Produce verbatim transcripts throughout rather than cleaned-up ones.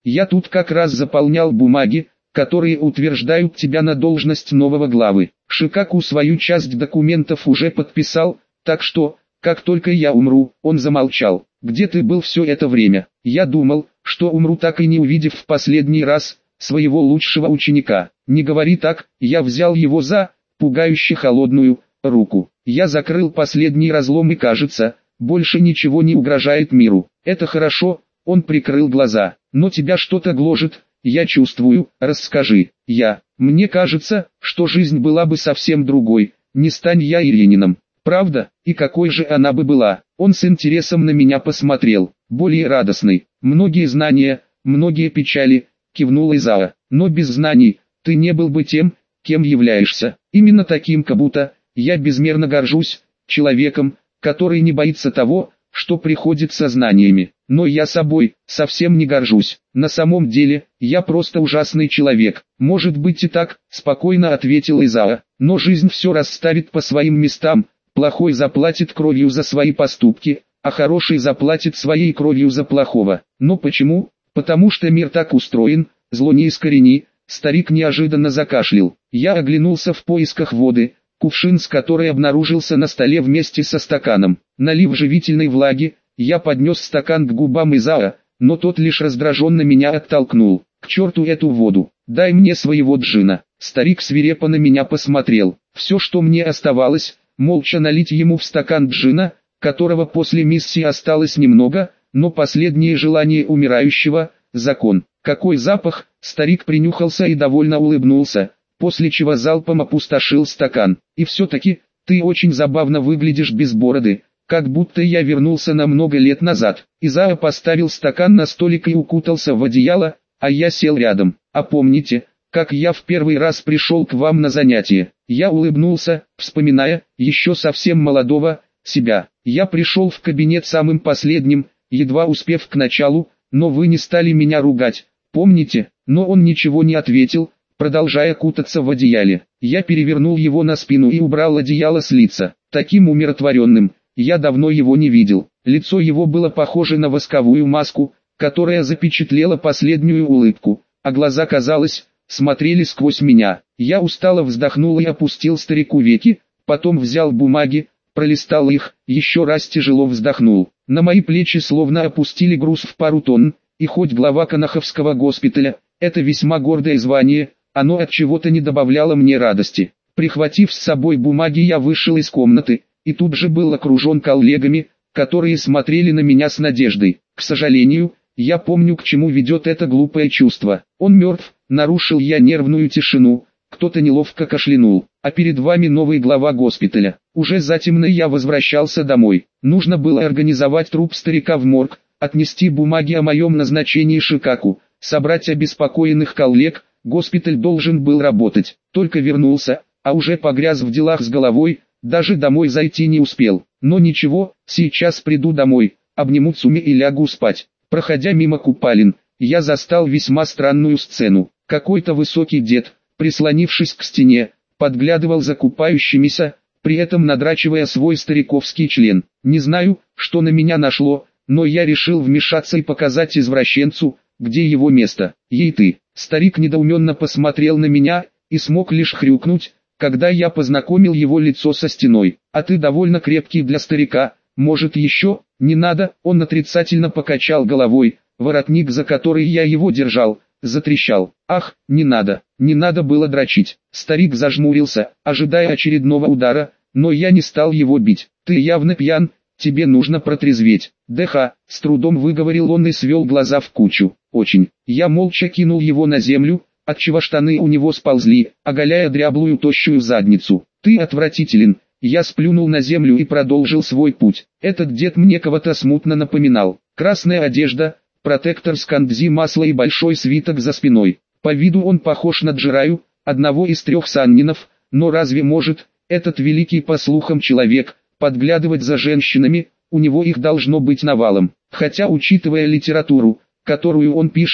Я тут как раз заполнял бумаги, которые утверждают тебя на должность нового главы. Шикаку свою часть документов уже подписал, так что, как только я умру, он замолчал. Где ты был все это время? Я думал, что умру, так и не увидев в последний раз своего лучшего ученика. Не говори так, я взял его за пугающе холодную руку. Я закрыл последний разлом и, кажется, больше ничего не угрожает миру. Это хорошо, он прикрыл глаза. Но тебя что-то гложет, я чувствую, расскажи. Я, мне кажется, что жизнь была бы совсем другой, не стань я Иринином. Правда, и какой же она бы была? Он с интересом на меня посмотрел, более радостный. Многие знания, многие печали, кивнул Изао. Но без знаний, ты не был бы тем, кем являешься. Именно таким, как будто, я безмерно горжусь, человеком, который не боится того, что приходит со знаниями. Но я собой совсем не горжусь. На самом деле, я просто ужасный человек. Может быть и так, спокойно ответил Изао. Но жизнь все расставит по своим местам. Плохой заплатит кровью за свои поступки, а хороший заплатит своей кровью за плохого. Но почему? Потому что мир так устроен, зло не искорени. Старик неожиданно закашлял. Я оглянулся в поисках воды, кувшин с которой обнаружился на столе вместе со стаканом. Налив живительной влаги, я поднес стакан к губам Изао, но тот лишь раздраженно меня оттолкнул. К черту эту воду, дай мне своего джина. Старик свирепо на меня посмотрел. Все, что мне оставалось, молча налить ему в стакан джина, которого после миссии осталось немного, но последнее желание умирающего – закон. Какой запах! Старик принюхался и довольно улыбнулся, после чего залпом опустошил стакан. И все-таки, ты очень забавно выглядишь без бороды, как будто я вернулся на много лет назад. Изао поставил стакан на столик и укутался в одеяло, а я сел рядом. А помните, как я в первый раз пришел к вам на занятие? Я улыбнулся, вспоминая, еще совсем молодого, себя. Я пришел в кабинет самым последним, едва успев к началу, но вы не стали меня ругать, помните? Но он ничего не ответил, продолжая кутаться в одеяле. Я перевернул его на спину и убрал одеяло с лица. Таким умиротворенным, я давно его не видел. Лицо его было похоже на восковую маску, которая запечатлела последнюю улыбку, а глаза, казалось, смотрели сквозь меня. Я устало вздохнул и опустил старику веки, потом взял бумаги, пролистал их, еще раз тяжело вздохнул. На мои плечи словно опустили груз в пару тонн, и хоть глава Канаховского госпиталя, это весьма гордое звание, оно от чего-то не добавляло мне радости. Прихватив с собой бумаги, я вышел из комнаты, и тут же был окружен коллегами, которые смотрели на меня с надеждой. К сожалению, я помню, к чему ведет это глупое чувство. Он мертв, нарушил я нервную тишину, кто-то неловко кашлянул. А перед вами новый глава госпиталя. Уже затемно я возвращался домой. Нужно было организовать труп старика в морг, отнести бумаги о моем назначении Шикаку, собрать обеспокоенных коллег. Госпиталь должен был работать. Только вернулся, а уже погряз в делах с головой, даже домой зайти не успел. Но ничего, сейчас приду домой, обниму Цуми и лягу спать. Проходя мимо купалин, я застал весьма странную сцену. Какой-то высокий дед, прислонившись к стене, подглядывал за купающимися, при этом надрачивая свой стариковский член. Не знаю, что на меня нашло, но я решил вмешаться и показать извращенцу, где его место. Ей ты. Старик недоуменно посмотрел на меня, и смог лишь хрюкнуть, когда я познакомил его лицо со стеной. А ты довольно крепкий для старика, может еще, не надо, он отрицательно покачал головой, воротник, за который я его держал, затрещал. Ах, не надо, не надо было дрочить. Старик зажмурился, ожидая очередного удара, но я не стал его бить. Ты явно пьян, тебе нужно протрезветь. ДХ, с трудом выговорил он и свел глаза в кучу. Очень. Я молча кинул его на землю, отчего штаны у него сползли, оголяя дряблую тощую задницу. Ты отвратителен. Я сплюнул на землю и продолжил свой путь. Этот дед мне кого-то смутно напоминал. Красная одежда, протектор с кандзи масла и большой свиток за спиной. По виду он похож на Джираю, одного из трех саннинов, но разве может этот великий по слухам человек подглядывать за женщинами? У него их должно быть навалом. Хотя, учитывая литературу, которую он пишет,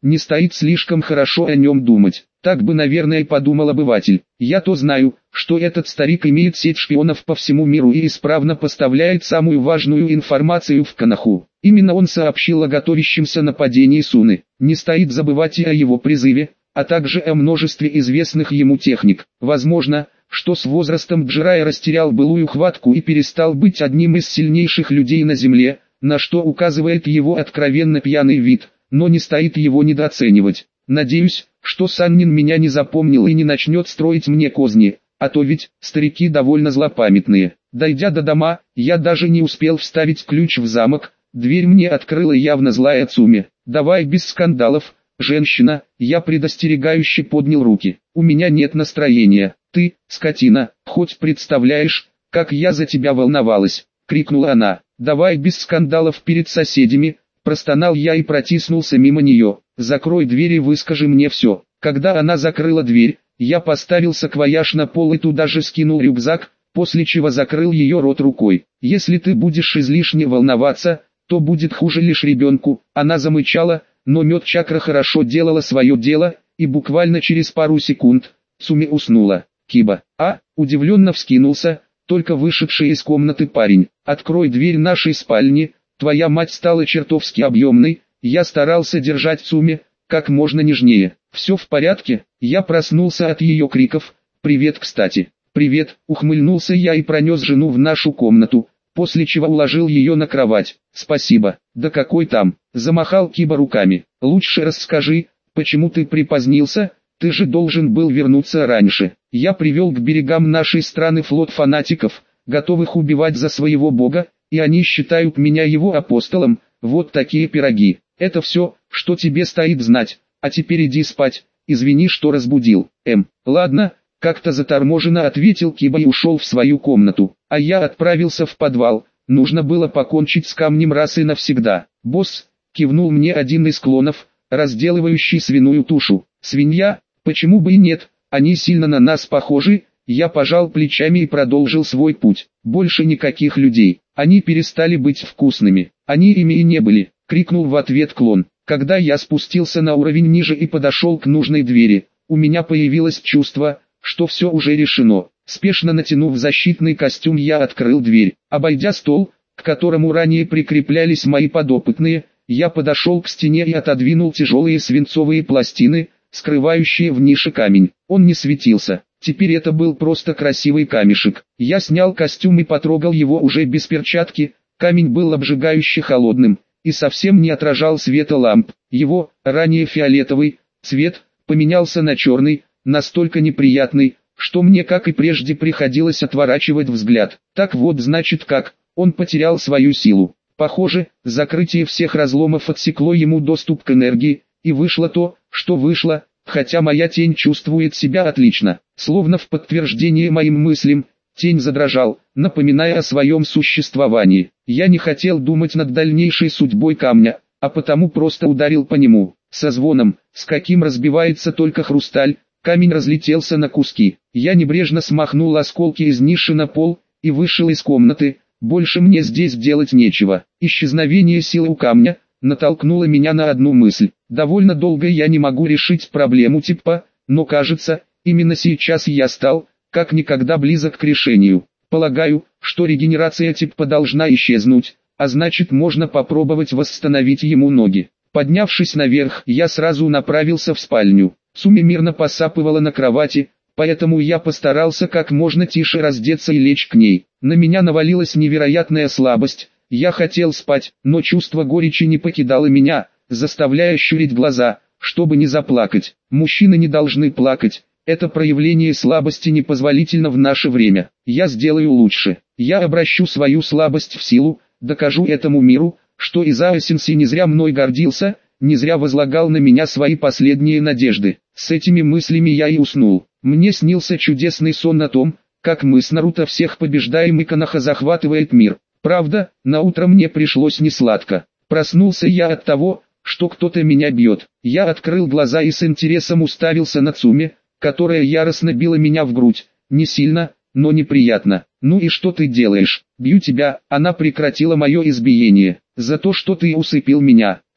не стоит слишком хорошо о нем думать. Так бы, наверное, подумал обыватель. Я-то знаю, что этот старик имеет сеть шпионов по всему миру и исправно поставляет самую важную информацию в Коноху. Именно он сообщил о готовящемся нападении Суны. Не стоит забывать и о его призыве, а также о множестве известных ему техник. Возможно, что с возрастом Джирай растерял былую хватку и перестал быть одним из сильнейших людей на Земле, на что указывает его откровенно пьяный вид, но не стоит его недооценивать. Надеюсь, что Саннин меня не запомнил и не начнет строить мне козни, а то ведь старики довольно злопамятные. Дойдя до дома, я даже не успел вставить ключ в замок, дверь мне открыла явно злая Цуми. «Давай без скандалов, женщина», я предостерегающе поднял руки. «У меня нет настроения. Ты, скотина, хоть представляешь, как я за тебя волновалась», — крикнула она. «Давай без скандалов перед соседями», — простонал я и протиснулся мимо нее. «Закрой дверь и выскажи мне все». Когда она закрыла дверь, я поставил саквояж на пол и туда же скинул рюкзак, после чего закрыл ее рот рукой. «Если ты будешь излишне волноваться, то будет хуже лишь ребенку». Она замычала, но мед-чакра хорошо делала свое дело, и буквально через пару секунд Цуми уснула. «Киба, а?» – удивленно вскинулся, только вышедший из комнаты парень. «Открой дверь нашей спальни, твоя мать стала чертовски объемной». Я старался держать Цуми как можно нежнее. «Все в порядке?» Я проснулся от ее криков. «Привет, кстати». «Привет», ухмыльнулся я и пронес жену в нашу комнату, после чего уложил ее на кровать. «Спасибо». «Да какой там?» Замахал Киба руками. «Лучше расскажи, почему ты припозднился? Ты же должен был вернуться раньше». Я привел к берегам нашей страны флот фанатиков, готовых убивать за своего бога, и они считают меня его апостолом. Вот такие пироги. Это все, что тебе стоит знать, а теперь иди спать, извини, что разбудил. Эм, ладно, как-то заторможенно ответил Киба и ушел в свою комнату, а я отправился в подвал, нужно было покончить с камнем раз и навсегда. «Босс», кивнул мне один из клонов, разделывающий свиную тушу. «Свинья? Почему бы и нет, они сильно на нас похожи». Я пожал плечами и продолжил свой путь. Больше никаких людей, они перестали быть вкусными, они ими и не были. Крикнул в ответ клон. Когда я спустился на уровень ниже и подошел к нужной двери, у меня появилось чувство, что все уже решено. Спешно натянув защитный костюм, я открыл дверь. Обойдя стол, к которому ранее прикреплялись мои подопытные, я подошел к стене и отодвинул тяжелые свинцовые пластины, скрывающие в нише камень. Он не светился. Теперь это был просто красивый камешек. Я снял костюм и потрогал его уже без перчатки. Камень был обжигающе холодным и совсем не отражал света ламп. Его, ранее фиолетовый, цвет, поменялся на черный, настолько неприятный, что мне, как и прежде, приходилось отворачивать взгляд. Так вот, значит как, он потерял свою силу. Похоже, закрытие всех разломов отсекло ему доступ к энергии, и вышло то, что вышло, хотя моя тень чувствует себя отлично. Словно в подтверждение моим мыслям, тень задрожал, напоминая о своем существовании. Я не хотел думать над дальнейшей судьбой камня, а потому просто ударил по нему. Со звоном, с каким разбивается только хрусталь, камень разлетелся на куски. Я небрежно смахнул осколки из ниши на пол и вышел из комнаты. Больше мне здесь делать нечего. Исчезновение силы у камня натолкнуло меня на одну мысль. Довольно долго я не могу решить проблему типа, но кажется, именно сейчас я стал, как никогда близок к решению. Полагаю, что регенерация типа должна исчезнуть, а значит можно попробовать восстановить ему ноги. Поднявшись наверх, я сразу направился в спальню. Цуми мирно посапывала на кровати, поэтому я постарался как можно тише раздеться и лечь к ней. На меня навалилась невероятная слабость, я хотел спать, но чувство горечи не покидало меня, заставляя щурить глаза, чтобы не заплакать. Мужчины не должны плакать, это проявление слабости непозволительно в наше время. Я сделаю лучше, я обращу свою слабость в силу, докажу этому миру, что Изао Сенсей не зря мной гордился, не зря возлагал на меня свои последние надежды. С этими мыслями я и уснул. Мне снился чудесный сон о том, как мы с Наруто всех побеждаем и Коноха захватывает мир. Правда, на утро мне пришлось несладко. Проснулся я от того, что кто-то меня бьет. Я открыл глаза и с интересом уставился на Цуми, которая яростно била меня в грудь. Не сильно, но неприятно. «Ну и что ты делаешь? Бью тебя». Она прекратила мое избиение. «За то, что ты усыпил меня».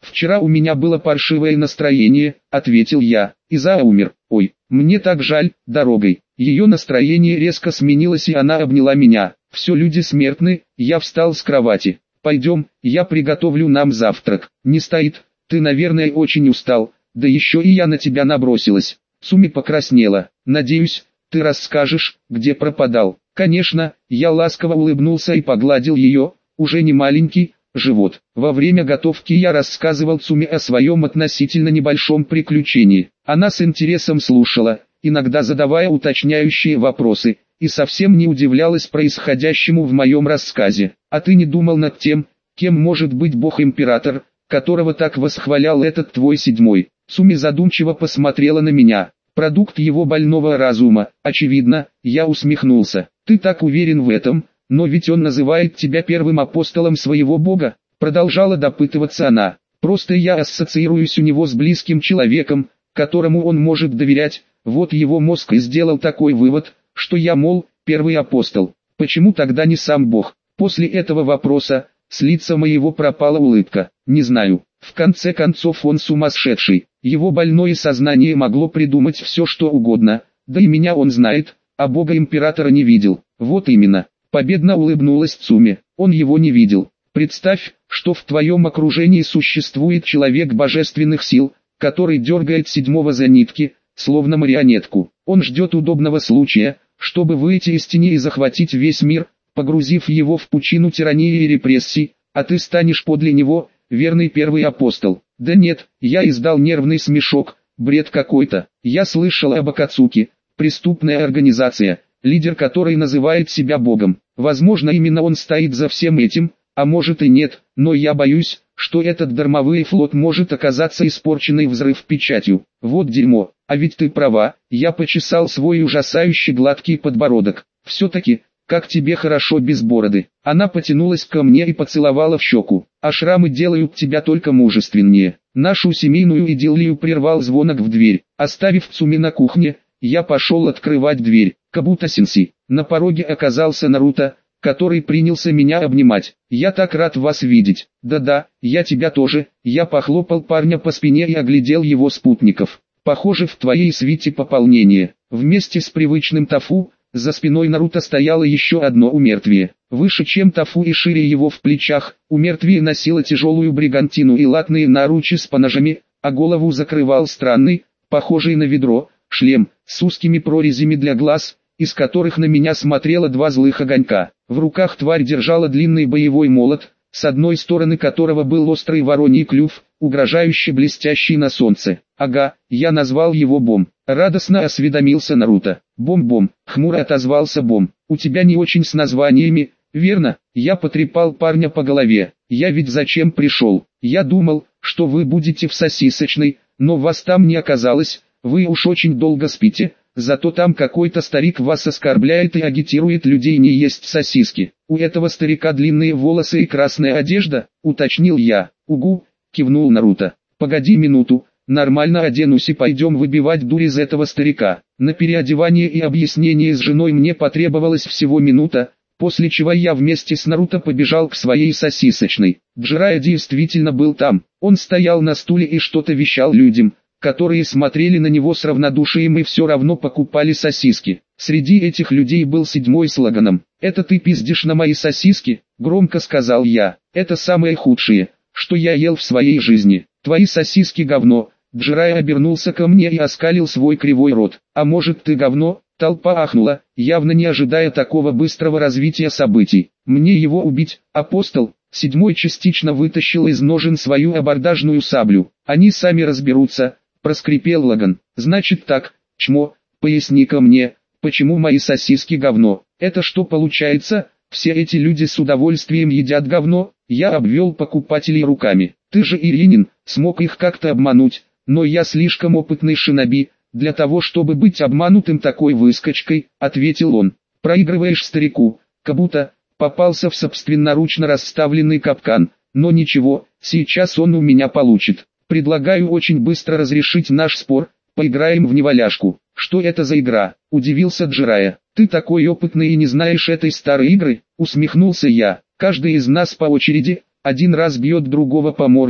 «Вчера у меня было паршивое настроение», — ответил я. «Изаа умер. Ой, мне так жаль, дорогой». Ее настроение резко сменилось, и она обняла меня. «Все люди смертны», — я встал с кровати. «Пойдем, я приготовлю нам завтрак». «Не стоит, ты, наверное, очень устал, да еще и я на тебя набросилась». Цуми покраснела. «Надеюсь, ты расскажешь, где пропадал». «Конечно», я ласково улыбнулся и погладил ее, уже не маленький, живот. Во время готовки я рассказывал Цуми о своем относительно небольшом приключении. Она с интересом слушала, иногда задавая уточняющие вопросы, и совсем не удивлялась происходящему в моем рассказе. «А ты не думал над тем, кем может быть бог-император, которого так восхвалял этот твой седьмой?» Цуми задумчиво посмотрела на меня. «Продукт его больного разума, очевидно», я усмехнулся. «Ты так уверен в этом, но ведь он называет тебя первым апостолом своего бога», продолжала допытываться она. «Просто я ассоциируюсь у него с близким человеком, которому он может доверять, вот его мозг и сделал такой вывод, что я, мол, первый апостол. Почему тогда не сам Бог?» После этого вопроса с лица моего пропала улыбка. «Не знаю, в конце концов он сумасшедший, его больное сознание могло придумать все что угодно, да и меня он знает, а бога-императора не видел». «Вот именно», победно улыбнулась Цуми, «он его не видел. Представь, что в твоем окружении существует человек божественных сил, который дергает седьмого за нитки, словно марионетку. Он ждет удобного случая, чтобы выйти из тени и захватить весь мир, погрузив его в пучину тирании и репрессий, а ты станешь подле него, верный первый апостол». «Да нет», я издал нервный смешок, «бред какой-то. Я слышал об Акацуки, преступная организация, лидер которой называет себя богом. Возможно, именно он стоит за всем этим, а может и нет, но я боюсь, что этот дармовый флот может оказаться испорченной взрыв печатью. Вот дерьмо, а ведь ты права», я почесал свой ужасающе гладкий подбородок. «Все-таки, как тебе хорошо без бороды». Она потянулась ко мне и поцеловала в щеку. «А шрамы делают тебя только мужественнее». Нашу семейную идиллию прервал звонок в дверь. Оставив Цуми на кухне, я пошел открывать дверь. «Кабута-сенси». На пороге оказался Наруто, который принялся меня обнимать. «Я так рад вас видеть». «Да-да, я тебя тоже». Я похлопал парня по спине и оглядел его спутников. «Похоже, в твоей свите пополнение». Вместе с привычным Тафу, за спиной Наруто стояло еще одно умертвие. Выше, чем Тафу и шире его в плечах, умертвие носило тяжелую бригантину и латные наручи с поножами, а голову закрывал странный, похожий на ведро, шлем, с узкими прорезями для глаз, из которых на меня смотрело два злых огонька. В руках тварь держала длинный боевой молот, с одной стороны которого был острый вороний клюв, угрожающе блестящий на солнце. «Ага, я назвал его Бом», — радостно осведомился Наруто. «Бом-бом», — хмуро отозвался Бом. «У тебя не очень с названиями, верно?» Я потрепал парня по голове. «Я ведь зачем пришел? Я думал, что вы будете в сосисочной, но вас там не оказалось, вы уж очень долго спите». Зато там какой-то старик вас оскорбляет и агитирует людей не есть сосиски. У этого старика длинные волосы и красная одежда, уточнил я. Угу, кивнул Наруто. Погоди минуту, нормально оденусь и пойдем выбивать дурь из этого старика. На переодевание и объяснение с женой мне потребовалось всего минута, после чего я вместе с Наруто побежал к своей сосисочной. Джирайя действительно был там, он стоял на стуле и что-то вещал людям, которые смотрели на него с равнодушием и все равно покупали сосиски. Среди этих людей был седьмой слоганом. «Это ты пиздишь на мои сосиски?» — громко сказал я. «Это самое худшее, что я ел в своей жизни. Твои сосиски говно». Джирайя обернулся ко мне и оскалил свой кривой рот. «А может ты говно?» Толпа ахнула, явно не ожидая такого быстрого развития событий. «Мне его убить, апостол?» Седьмой частично вытащил из ножен свою абордажную саблю. «Они сами разберутся», — проскрипел Лаган. «Значит так, чмо, поясни-ка мне, почему мои сосиски говно? Это что получается, все эти люди с удовольствием едят говно?» Я обвел покупателей руками. «Ты же Иринин, смог их как-то обмануть, но я слишком опытный шиноби, для того чтобы быть обманутым такой выскочкой», — ответил он. «Проигрываешь старику, как будто попался в собственноручно расставленный капкан, но ничего, сейчас он у меня получит. Предлагаю очень быстро разрешить наш спор, поиграем в неваляшку». «Что это за игра?» – удивился Джирайя. «Ты такой опытный и не знаешь этой старой игры?» – усмехнулся я. «Каждый из нас по очереди, один раз бьет другого по морде,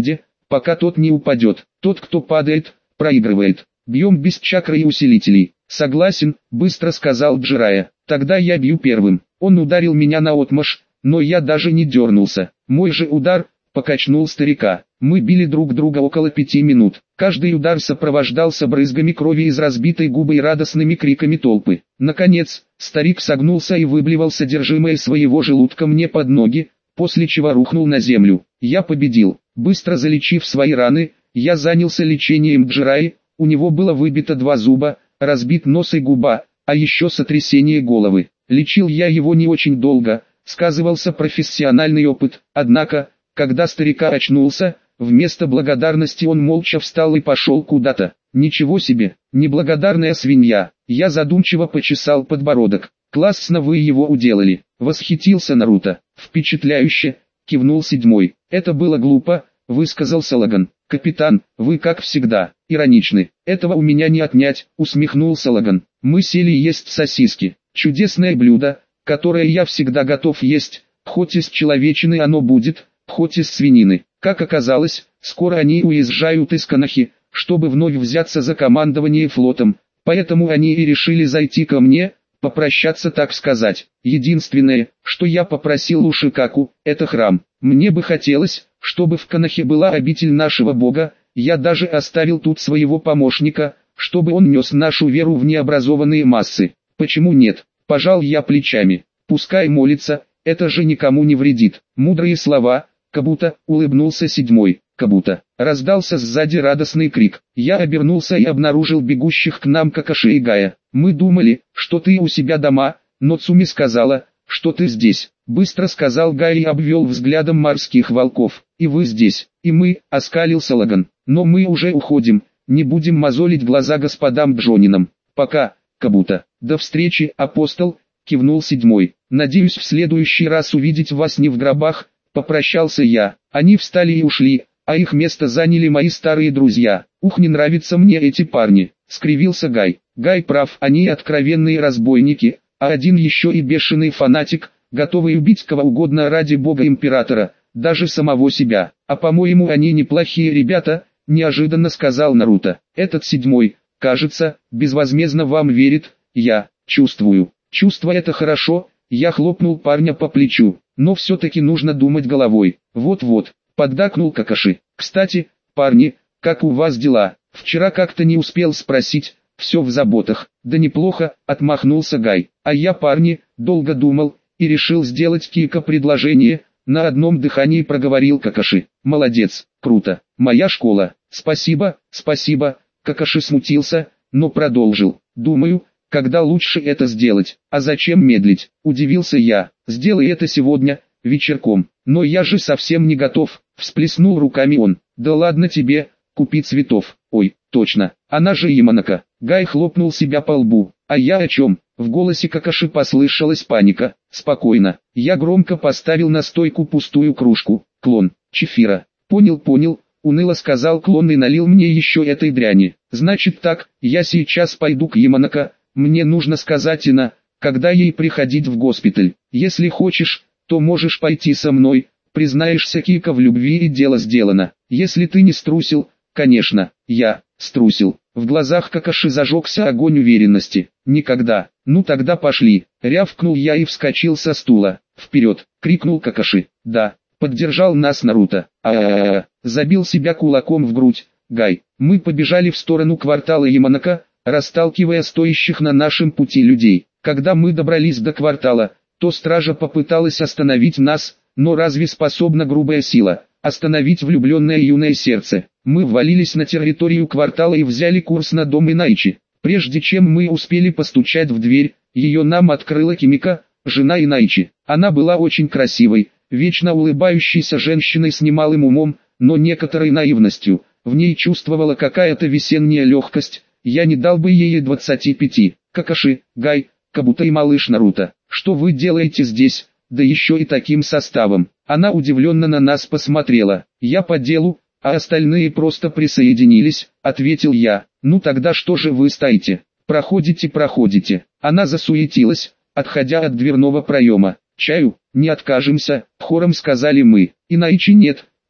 пока тот не упадет. Тот, кто падает, проигрывает. Бьем без чакры и усилителей. Согласен, быстро сказал Джирая. Тогда я бью первым. Он ударил меня наотмашь, но я даже не дернулся. Мой же удар покачнул старика. Мы били друг друга около пяти минут. Каждый удар сопровождался брызгами крови из разбитой губы и радостными криками толпы. Наконец, старик согнулся и выблевал содержимое своего желудка мне под ноги, после чего рухнул на землю. Я победил. Быстро залечив свои раны, я занялся лечением Джираи. У него было выбито два зуба, разбит нос и губа, а еще сотрясение головы. Лечил я его не очень долго, сказывался профессиональный опыт, однако, когда старика очнулся, вместо благодарности он молча встал и пошел куда-то. Ничего себе, неблагодарная свинья. Я задумчиво почесал подбородок. Классно вы его уделали. Восхитился Наруто. Впечатляюще, кивнул седьмой. Это было глупо, высказался Лаган. Капитан, вы как всегда, ироничны. Этого у меня не отнять, усмехнулся Лаган. Мы сели есть сосиски. Чудесное блюдо, которое я всегда готов есть, хоть из человечины оно будет, хоть из свинины. Как оказалось, скоро они уезжают из Конохи, чтобы вновь взяться за командование флотом, поэтому они и решили зайти ко мне, попрощаться так сказать. Единственное, что я попросил у Шикаку, это храм. Мне бы хотелось, чтобы в Конохе была обитель нашего бога, я даже оставил тут своего помощника, чтобы он нес нашу веру в необразованные массы. Почему нет? Пожал я плечами. Пускай молится, это же никому не вредит. Мудрые слова. Кабуто, улыбнулся седьмой. Кабуто. Раздался сзади радостный крик. Я обернулся и обнаружил бегущих к нам Какаши и Гая. Мы думали, что ты у себя дома, но Цуми сказала, что ты здесь. Быстро сказал Гай и обвел взглядом морских волков. И вы здесь, и мы, оскалился Лаган. Но мы уже уходим, не будем мозолить глаза господам Джонинам. Пока, Кабуто. До встречи, апостол, кивнул седьмой. Надеюсь в следующий раз увидеть вас не в гробах. Попрощался я. Они встали и ушли, а их место заняли мои старые друзья. Ух, не нравятся мне эти парни, скривился Гай. Гай прав, они откровенные разбойники, а один еще и бешеный фанатик, готовый убить кого угодно ради бога императора, даже самого себя. А по-моему они неплохие ребята, неожиданно сказал Наруто. Этот седьмой, кажется, безвозмездно вам верит, я чувствую. Чувство это хорошо, я хлопнул парня по плечу. Но все-таки нужно думать головой. Вот-вот, поддакнул Какаши. Кстати, парни, как у вас дела? Вчера как-то не успел спросить, все в заботах. Да неплохо, отмахнулся Гай. А я, парни, долго думал, и решил сделать Кико предложение. На одном дыхании проговорил Какаши. Молодец, круто, моя школа. Спасибо, спасибо. Какаши смутился, но продолжил. Думаю, когда лучше это сделать, а зачем медлить, удивился я. Сделай это сегодня, вечерком. Но я же совсем не готов, всплеснул руками он. Да ладно тебе, купи цветов. Ой, точно, она же Яманака. Гай хлопнул себя по лбу. А я о чем? В голосе Какаши послышалась паника. Спокойно. Я громко поставил на стойку пустую кружку. Клон, чефира. Понял, понял. Уныло сказал клон и налил мне еще этой дряни. Значит так, я сейчас пойду к Яманака. Мне нужно сказать Ина, когда ей приходить в госпиталь. Если хочешь, то можешь пойти со мной, признаешься Кико в любви и дело сделано. Если ты не струсил, конечно, я струсил. В глазах Какаши зажегся огонь уверенности. Никогда. Ну тогда пошли. Рявкнул я и вскочил со стула. Вперед, крикнул Какаши. Да, поддержал нас Наруто. А-а-а, забил себя кулаком в грудь. Гай, мы побежали в сторону квартала Яманака, расталкивая стоящих на нашем пути людей. Когда мы добрались до квартала, то стража попыталась остановить нас, но разве способна грубая сила остановить влюбленное юное сердце? Мы ввалились на территорию квартала и взяли курс на дом Инайчи. Прежде чем мы успели постучать в дверь, ее нам открыла Кимика, жена Инайчи. Она была очень красивой, вечно улыбающейся женщиной с немалым умом, но некоторой наивностью. В ней чувствовала какая-то весенняя легкость. Я не дал бы ей двадцати пяти. Какаши, Гай, Кабуто и малыш Наруто, что вы делаете здесь, да еще и таким составом? Она удивленно на нас посмотрела. Я по делу, а остальные просто присоединились, ответил я. Ну тогда что же вы стоите? Проходите, проходите. Она засуетилась, отходя от дверного проема. Чаю, не откажемся, хором сказали мы. Инайчи нет,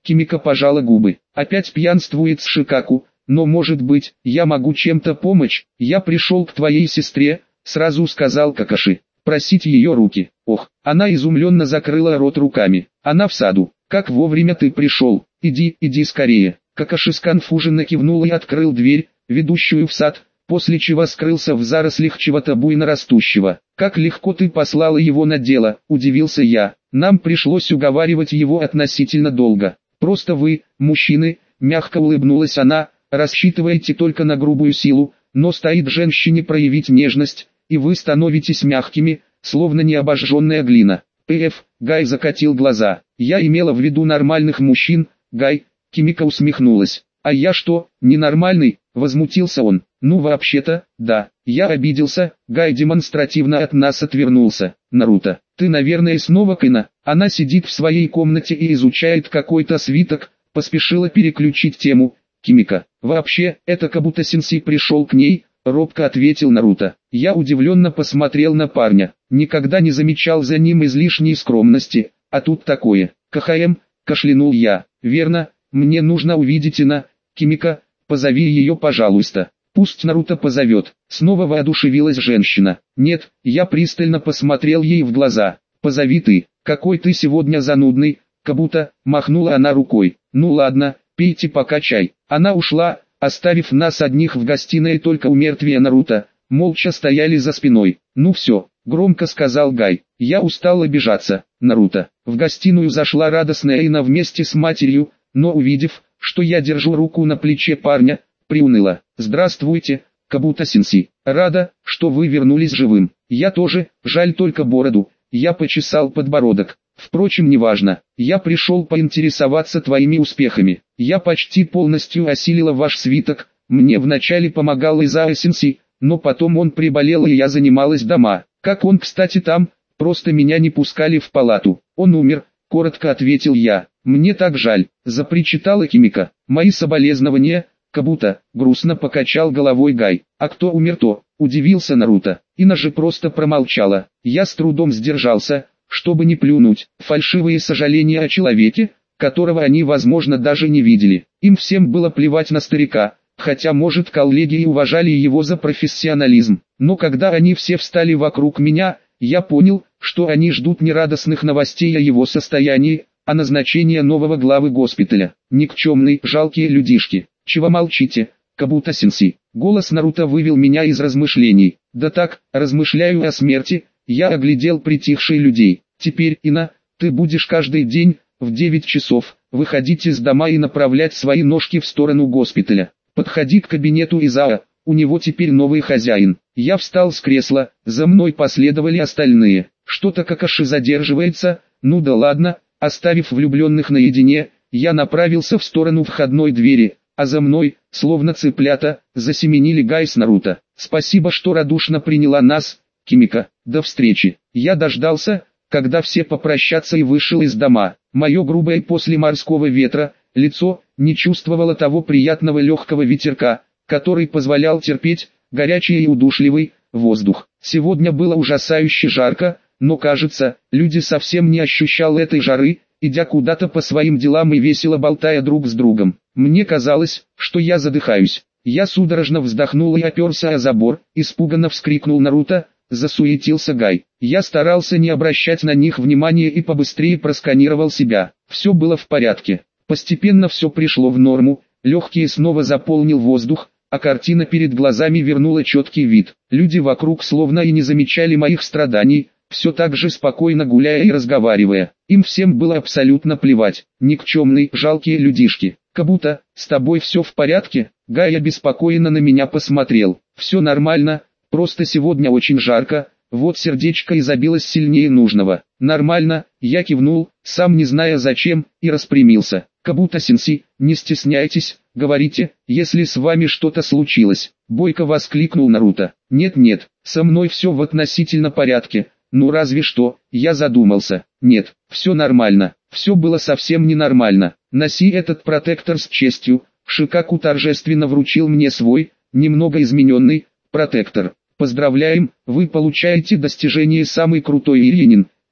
Кимика пожала губы. Опять пьянствует с Шикаку, но может быть, я могу чем-то помочь. Я пришел к твоей сестре, сразу сказал Какаши. Просить ее руки. Ох, она изумленно закрыла рот руками. Она в саду. Как вовремя ты пришел. Иди, иди скорее. Какаши сконфуженно кивнул и открыл дверь, ведущую в сад, после чего скрылся в зарослях чего-то буйно растущего. Как легко ты послала его на дело, удивился я. Нам пришлось уговаривать его относительно долго. Просто вы, мужчины, мягко улыбнулась она, рассчитываете только на грубую силу, но стоит женщине проявить нежность, и вы становитесь мягкими, словно необожженная глина. П.Ф. Гай закатил глаза. Я имела в виду нормальных мужчин, Гай. Кимика усмехнулась. А я что, ненормальный? Возмутился он. Ну вообще-то, да. Я обиделся. Гай демонстративно от нас отвернулся. Наруто, ты наверное снова Кина. Она сидит в своей комнате и изучает какой-то свиток. Поспешила переключить тему. Кимика, вообще, это Кабуто-сенсей пришел к ней. Робко ответил Наруто. Я удивленно посмотрел на парня. Никогда не замечал за ним излишней скромности. А тут такое. КХМ, кашлянул я. Верно, мне нужно увидеть Ина. Кимика, позови ее пожалуйста. Пусть Наруто позовет. Снова воодушевилась женщина. Нет, я пристально посмотрел ей в глаза. Позови ты. Какой ты сегодня занудный. Кабуто, махнула она рукой. Ну ладно, пейте пока чай. Она ушла, оставив нас одних в гостиной, только у мертвия Наруто молча стояли за спиной. Ну все, громко сказал Гай. Я устал обижаться. Наруто. В гостиную зашла радостная Ина вместе с матерью, но увидев, что я держу руку на плече парня, приуныла. Здравствуйте, Кабуто-сенсей. Рада, что вы вернулись живым. Я тоже, жаль только бороду. Я почесал подбородок. Впрочем, неважно. Я пришел поинтересоваться твоими успехами. Я почти полностью осилила ваш свиток. Мне вначале помогал Изао-сенсей, но потом он приболел и я занималась дома. Как он, кстати, там? Просто меня не пускали в палату. Он умер, коротко ответил я. Мне так жаль, запричитала Кимика. Мои соболезнования. Кабуто, грустно покачал головой Гай. А кто умер-то? Удивился Наруто. Ина же просто промолчала. Я с трудом сдержался, чтобы не плюнуть. Фальшивые сожаления о человеке, которого они, возможно, даже не видели. Им всем было плевать на старика, хотя, может, коллеги и уважали его за профессионализм. Но когда они все встали вокруг меня, я понял, что они ждут не радостных новостей о его состоянии, а назначения нового главы госпиталя. Никчемные, жалкие людишки. Чего молчите, Кабуто-сенсей? Голос Наруто вывел меня из размышлений. Да так, размышляю о смерти. Я оглядел притихшие людей. Теперь, Ина, ты будешь каждый день, в девять часов, выходить из дома и направлять свои ножки в сторону госпиталя. Подходи к кабинету Изао, у него теперь новый хозяин. Я встал с кресла, за мной последовали остальные. Что-то Какаши задерживается, ну да ладно. Оставив влюбленных наедине, я направился в сторону входной двери, а за мной, словно цыплята, засеменили Гай с Наруто. Спасибо, что радушно приняла нас, Кимика. До встречи. Я дождался, когда все попрощаться, и вышел из дома. Мое грубое после морского ветра лицо не чувствовало того приятного легкого ветерка, который позволял терпеть горячий и удушливый воздух. Сегодня было ужасающе жарко, но, кажется, люди совсем не ощущали этой жары, идя куда-то по своим делам и весело болтая друг с другом. Мне казалось, что я задыхаюсь. Я судорожно вздохнул и оперся о забор. Испуганно вскрикнул Наруто, засуетился Гай. Я старался не обращать на них внимания и побыстрее просканировал себя. Все было в порядке. Постепенно все пришло в норму, легкие снова заполнил воздух, а картина перед глазами вернула четкий вид. Люди вокруг словно и не замечали моих страданий, все так же спокойно гуляя и разговаривая. Им всем было абсолютно плевать. Никчемные, жалкие людишки. Кабуто, с тобой все в порядке? Гай обеспокоенно на меня посмотрел. Все нормально, просто сегодня очень жарко. Вот сердечко и забилось сильнее нужного. Нормально, я кивнул, сам не зная зачем, и распрямился. Кабуто-сенсей, не стесняйтесь, говорите, если с вами что-то случилось. Бойко воскликнул Наруто. Нет-нет, со мной все в относительно порядке. Ну разве что, я задумался. Нет, все нормально, все было совсем ненормально. Носи этот протектор с честью. Шикаку торжественно вручил мне свой, немного измененный, протектор. Поздравляем, вы получаете достижение «Самый крутой Ильинин».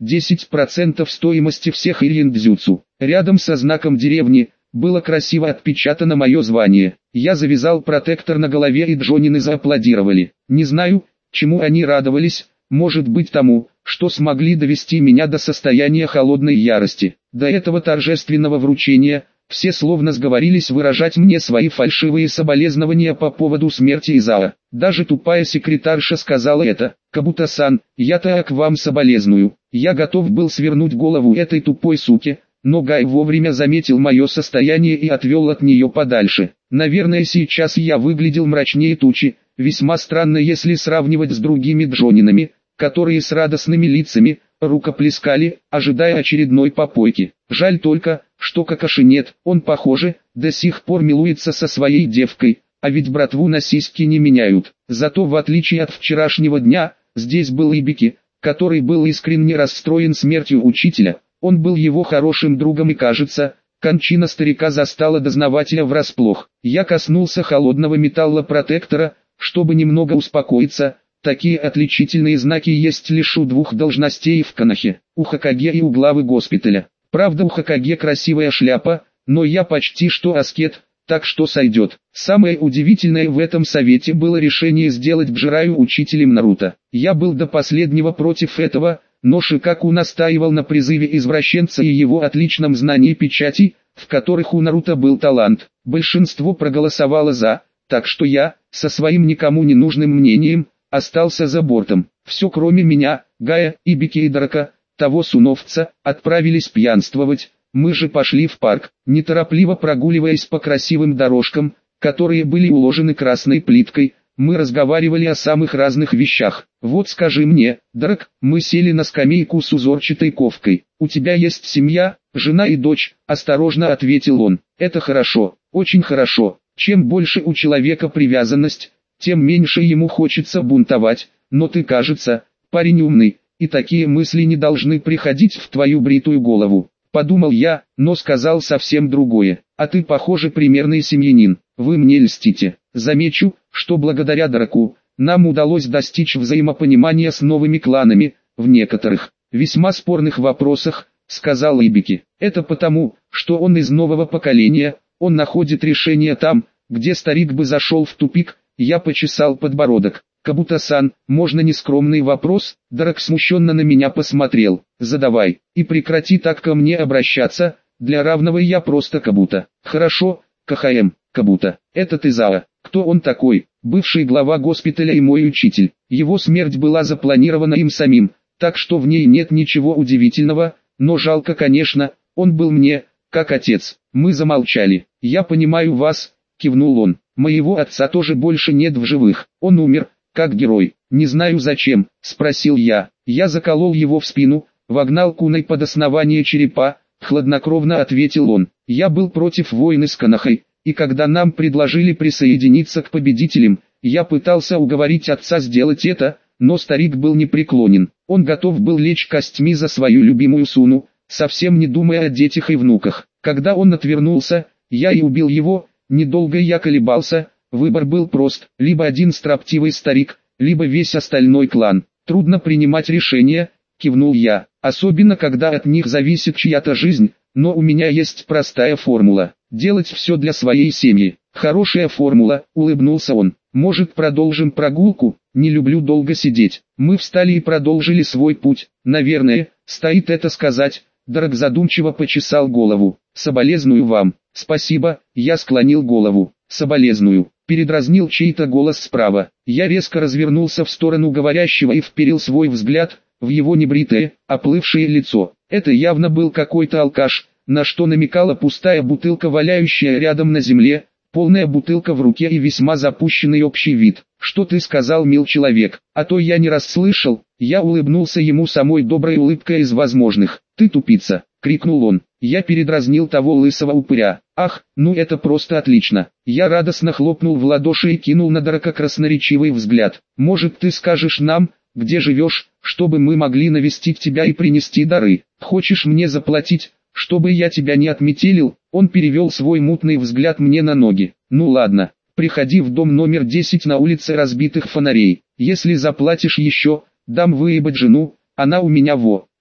десять процентов стоимости всех ирин-дзюцу. Рядом со знаком деревни было красиво отпечатано мое звание. Я завязал протектор на голове, и джонины зааплодировали. Не знаю, чему они радовались, может быть тому, что смогли довести меня до состояния холодной ярости. До этого торжественного вручения все словно сговорились выражать мне свои фальшивые соболезнования по поводу смерти Изао. Даже тупая секретарша сказала это. «Кабута-сан, я-то к вам соболезную». Я готов был свернуть голову этой тупой суке, но Гай вовремя заметил мое состояние и отвел от нее подальше. Наверное, сейчас я выглядел мрачнее тучи, весьма странно, если сравнивать с другими джонинами, которые с радостными лицами рукоплескали, ожидая очередной попойки. Жаль только, что Какаши нет, он, похоже, до сих пор милуется со своей девкой, а ведь братву на сиськи не меняют. Зато в отличие от вчерашнего дня, здесь был Ибики, который был искренне расстроен смертью учителя. Он был его хорошим другом, и, кажется, кончина старика застала дознавателя врасплох. Я коснулся холодного металла протектора, чтобы немного успокоиться. Такие отличительные знаки есть лишь у двух должностей в Конохе, у Хокаге и у главы госпиталя. Правда, у Хокаге красивая шляпа, но я почти что аскет, так что сойдет. Самое удивительное в этом совете было решение сделать Бжираю учителем Наруто. Я был до последнего против этого, но Шикаку настаивал на призыве извращенца и его отличном знании печатей, в которых у Наруто был талант. Большинство проголосовало за, так что я, со своим никому не нужным мнением, остался за бортом. Все кроме меня, Гая, Ибики и Драка, того суновца, отправились пьянствовать. Мы же пошли в парк, неторопливо прогуливаясь по красивым дорожкам, которые были уложены красной плиткой. Мы разговаривали о самых разных вещах. Вот скажи мне, Драк, мы сели на скамейку с узорчатой ковкой. У тебя есть семья, жена и дочь, осторожно ответил он. Это хорошо, очень хорошо. Чем больше у человека привязанность, тем меньше ему хочется бунтовать. Но ты, кажется, парень умный, и такие мысли не должны приходить в твою бритую голову. Подумал я, но сказал совсем другое. А ты, похоже, примерный семьянин. Вы мне льстите. Замечу, что благодаря Драку, нам удалось достичь взаимопонимания с новыми кланами, в некоторых, весьма спорных вопросах, сказал Ибики. Это потому, что он из нового поколения, он находит решение там, где старик бы зашел в тупик. Я почесал подбородок. Кабута-сан, можно нескромный вопрос? Драк смущенно на меня посмотрел. Задавай, и прекрати так ко мне обращаться, для равного я просто Кабута. Хорошо, КХМ, Кабута. Этот Изао, кто он такой? Бывший глава госпиталя и мой учитель. Его смерть была запланирована им самим, так что в ней нет ничего удивительного, но жалко, конечно, он был мне, как отец. Мы замолчали. Я понимаю вас, кивнул он. Моего отца тоже больше нет в живых, он умер, как герой. Не знаю зачем, спросил я. Я заколол его в спину, вогнал куной под основание черепа, хладнокровно ответил он. Я был против войны с Конохой, и когда нам предложили присоединиться к победителям, я пытался уговорить отца сделать это, но старик был непреклонен. Он готов был лечь костьми за свою любимую Суну, совсем не думая о детях и внуках. Когда он отвернулся, я и убил его. Недолго я колебался, выбор был прост, либо один строптивый старик, либо весь остальной клан. Трудно принимать решения, кивнул я, особенно когда от них зависит чья-то жизнь, но у меня есть простая формула, делать все для своей семьи. Хорошая формула, улыбнулся он. Может, продолжим прогулку? Не люблю долго сидеть. Мы встали и продолжили свой путь. Наверное, стоит это сказать. Драк задумчиво почесал голову. Соболезную вам. Спасибо, я склонил голову. Соболезную. Передразнил чей-то голос справа. Я резко развернулся в сторону говорящего и вперил свой взгляд в его небритое, оплывшее лицо. Это явно был какой-то алкаш, на что намекала пустая бутылка, валяющая рядом на земле, полная бутылка в руке и весьма запущенный общий вид. «Что ты сказал, мил человек? А то я не расслышал». Я улыбнулся ему самой доброй улыбкой из возможных. «Ты тупица!» — крикнул он. Я передразнил того лысого упыря. «Ах, ну это просто отлично!» Я радостно хлопнул в ладоши и кинул на Драка красноречивый взгляд. «Может, ты скажешь нам, где живешь, чтобы мы могли навестить тебя и принести дары? Хочешь мне заплатить, чтобы я тебя не отметелил?» Он перевел свой мутный взгляд мне на ноги. «Ну ладно, приходи в дом номер десять на улице Разбитых Фонарей. Если заплатишь еще, дам выебать жену, она у меня во».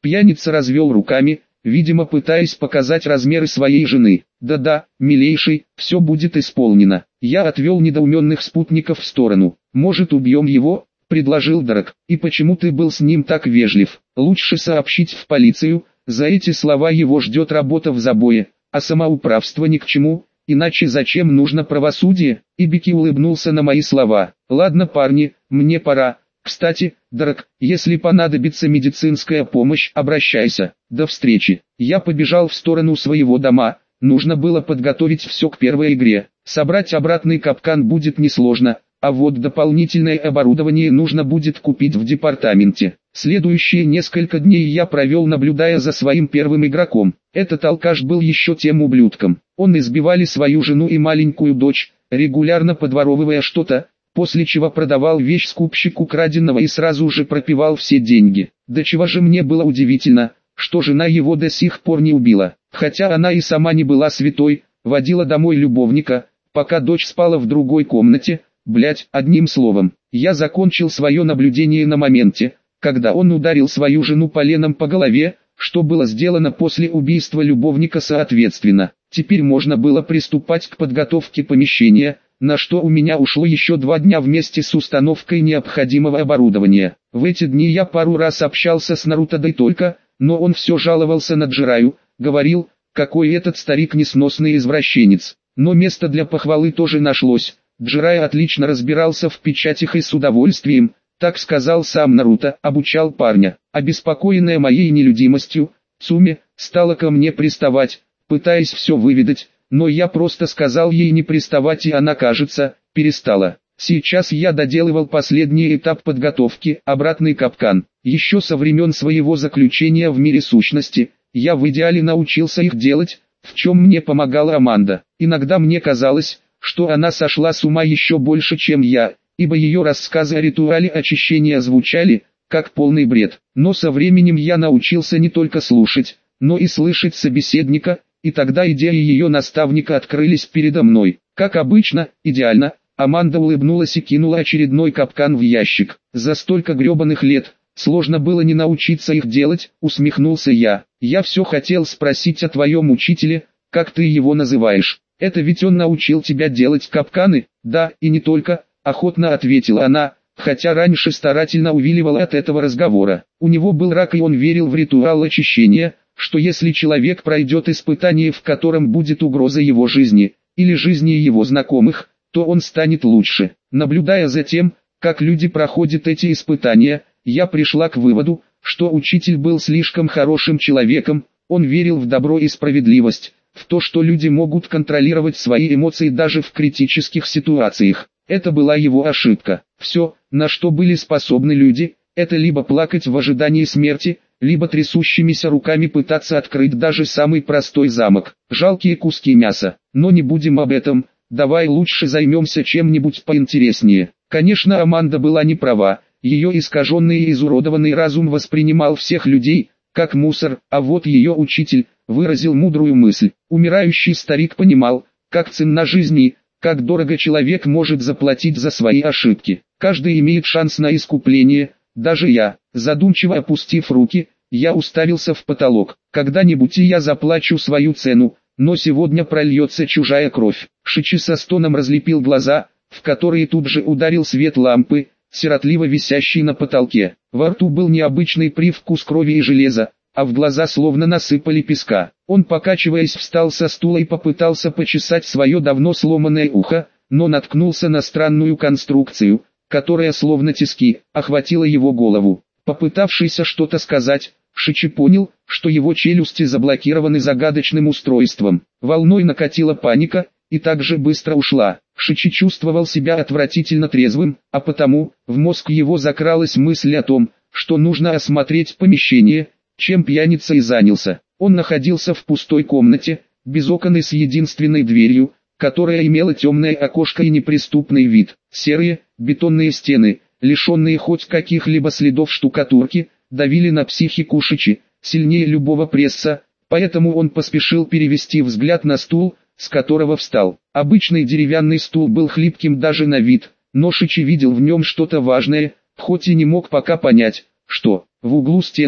Пьяница развел руками, видимо пытаясь показать размеры своей жены. «Да-да, милейший, все будет исполнено». Я отвел недоуменных спутников в сторону. «Может, убьем его?» — предложил Дорог. «И почему ты был с ним так вежлив? Лучше сообщить в полицию». За эти слова его ждет работа в забое, а самоуправство ни к чему, иначе зачем нужно правосудие? Ибики улыбнулся на мои слова. «Ладно, парни, мне пора. Кстати, Дорог, если понадобится медицинская помощь, обращайся. До встречи». Я побежал в сторону своего дома. Нужно было подготовить все к первой игре. Собрать обратный капкан будет несложно, а вот дополнительное оборудование нужно будет купить в департаменте. Следующие несколько дней я провел, наблюдая за своим первым игроком. Этот алкаш был еще тем ублюдком. Он избивали свою жену и маленькую дочь, регулярно подворовывая что-то, после чего продавал вещь скупщику краденого и сразу же пропивал все деньги. До чего же мне было удивительно, что жена его до сих пор не убила. Хотя она и сама не была святой, водила домой любовника, пока дочь спала в другой комнате. Блять, одним словом, я закончил свое наблюдение на моменте, когда он ударил свою жену поленом по голове, что было сделано после убийства любовника соответственно. Теперь можно было приступать к подготовке помещения, на что у меня ушло еще два дня вместе с установкой необходимого оборудования. В эти дни я пару раз общался с Наруто, да и только, но он все жаловался на Джираю, говорил, какой этот старик несносный извращенец. Но место для похвалы тоже нашлось. Джирая отлично разбирался в печатях и с удовольствием, так сказал сам Наруто, обучал парня. Обеспокоенная моей нелюдимостью, Цуми стала ко мне приставать, пытаясь все выведать, но я просто сказал ей не приставать, и она, кажется, перестала. Сейчас я доделывал последний этап подготовки, обратный капкан. Еще со времен своего заключения в мире сущности, я в идеале научился их делать, в чем мне помогала Аманда. Иногда мне казалось, что она сошла с ума еще больше, чем я, ибо ее рассказы о ритуале очищения звучали, как полный бред. Но со временем я научился не только слушать, но и слышать собеседника, и тогда идеи ее наставника открылись передо мной. Как обычно, идеально, Аманда улыбнулась и кинула очередной капкан в ящик. За столько гребаных лет, сложно было не научиться их делать, усмехнулся я. Я все хотел спросить о твоем учителе, как ты его называешь. Это ведь он научил тебя делать капканы? Да, и не только, охотно ответила она, хотя раньше старательно увиливала от этого разговора. У него был рак, и он верил в ритуал очищения, что если человек пройдет испытание, в котором будет угроза его жизни, или жизни его знакомых, то он станет лучше. Наблюдая за тем, как люди проходят эти испытания, я пришла к выводу, что учитель был слишком хорошим человеком, он верил в добро и справедливость, в то, что люди могут контролировать свои эмоции даже в критических ситуациях. Это была его ошибка. Все, на что были способны люди, это либо плакать в ожидании смерти, либо трясущимися руками пытаться открыть даже самый простой замок. Жалкие куски мяса. Но не будем об этом, давай лучше займемся чем-нибудь поинтереснее. Конечно, Аманда была не права, ее искаженный и изуродованный разум воспринимал всех людей, как мусор, а вот ее учитель выразил мудрую мысль. Умирающий старик понимал, как ценна жизнь и как дорого человек может заплатить за свои ошибки. Каждый имеет шанс на искупление, даже я. Задумчиво опустив руки, я уставился в потолок. Когда-нибудь и я заплачу свою цену, но сегодня прольется чужая кровь. Шичи со стоном разлепил глаза, в которые тут же ударил свет лампы, сиротливо висящий на потолке. Во рту был необычный привкус крови и железа, а в глаза словно насыпали песка. Он, покачиваясь, встал со стула и попытался почесать свое давно сломанное ухо, но наткнулся на странную конструкцию, которая словно тиски, охватила его голову. Попытавшийся что-то сказать, Шичи понял, что его челюсти заблокированы загадочным устройством. Волной накатила паника, и так же быстро ушла. Шичи чувствовал себя отвратительно трезвым, а потому, в мозг его закралась мысль о том, что нужно осмотреть помещение, чем пьяница и занялся. Он находился в пустой комнате, без окон и с единственной дверью, которая имела темное окошко и неприступный вид. Серые, бетонные стены, лишенные хоть каких-либо следов штукатурки, давили на психику Шичи, сильнее любого пресса, поэтому он поспешил перевести взгляд на стул, с которого встал. Обычный деревянный стул был хлипким даже на вид, но Шичи видел в нем что-то важное, хоть и не мог пока понять, что. В углу стены,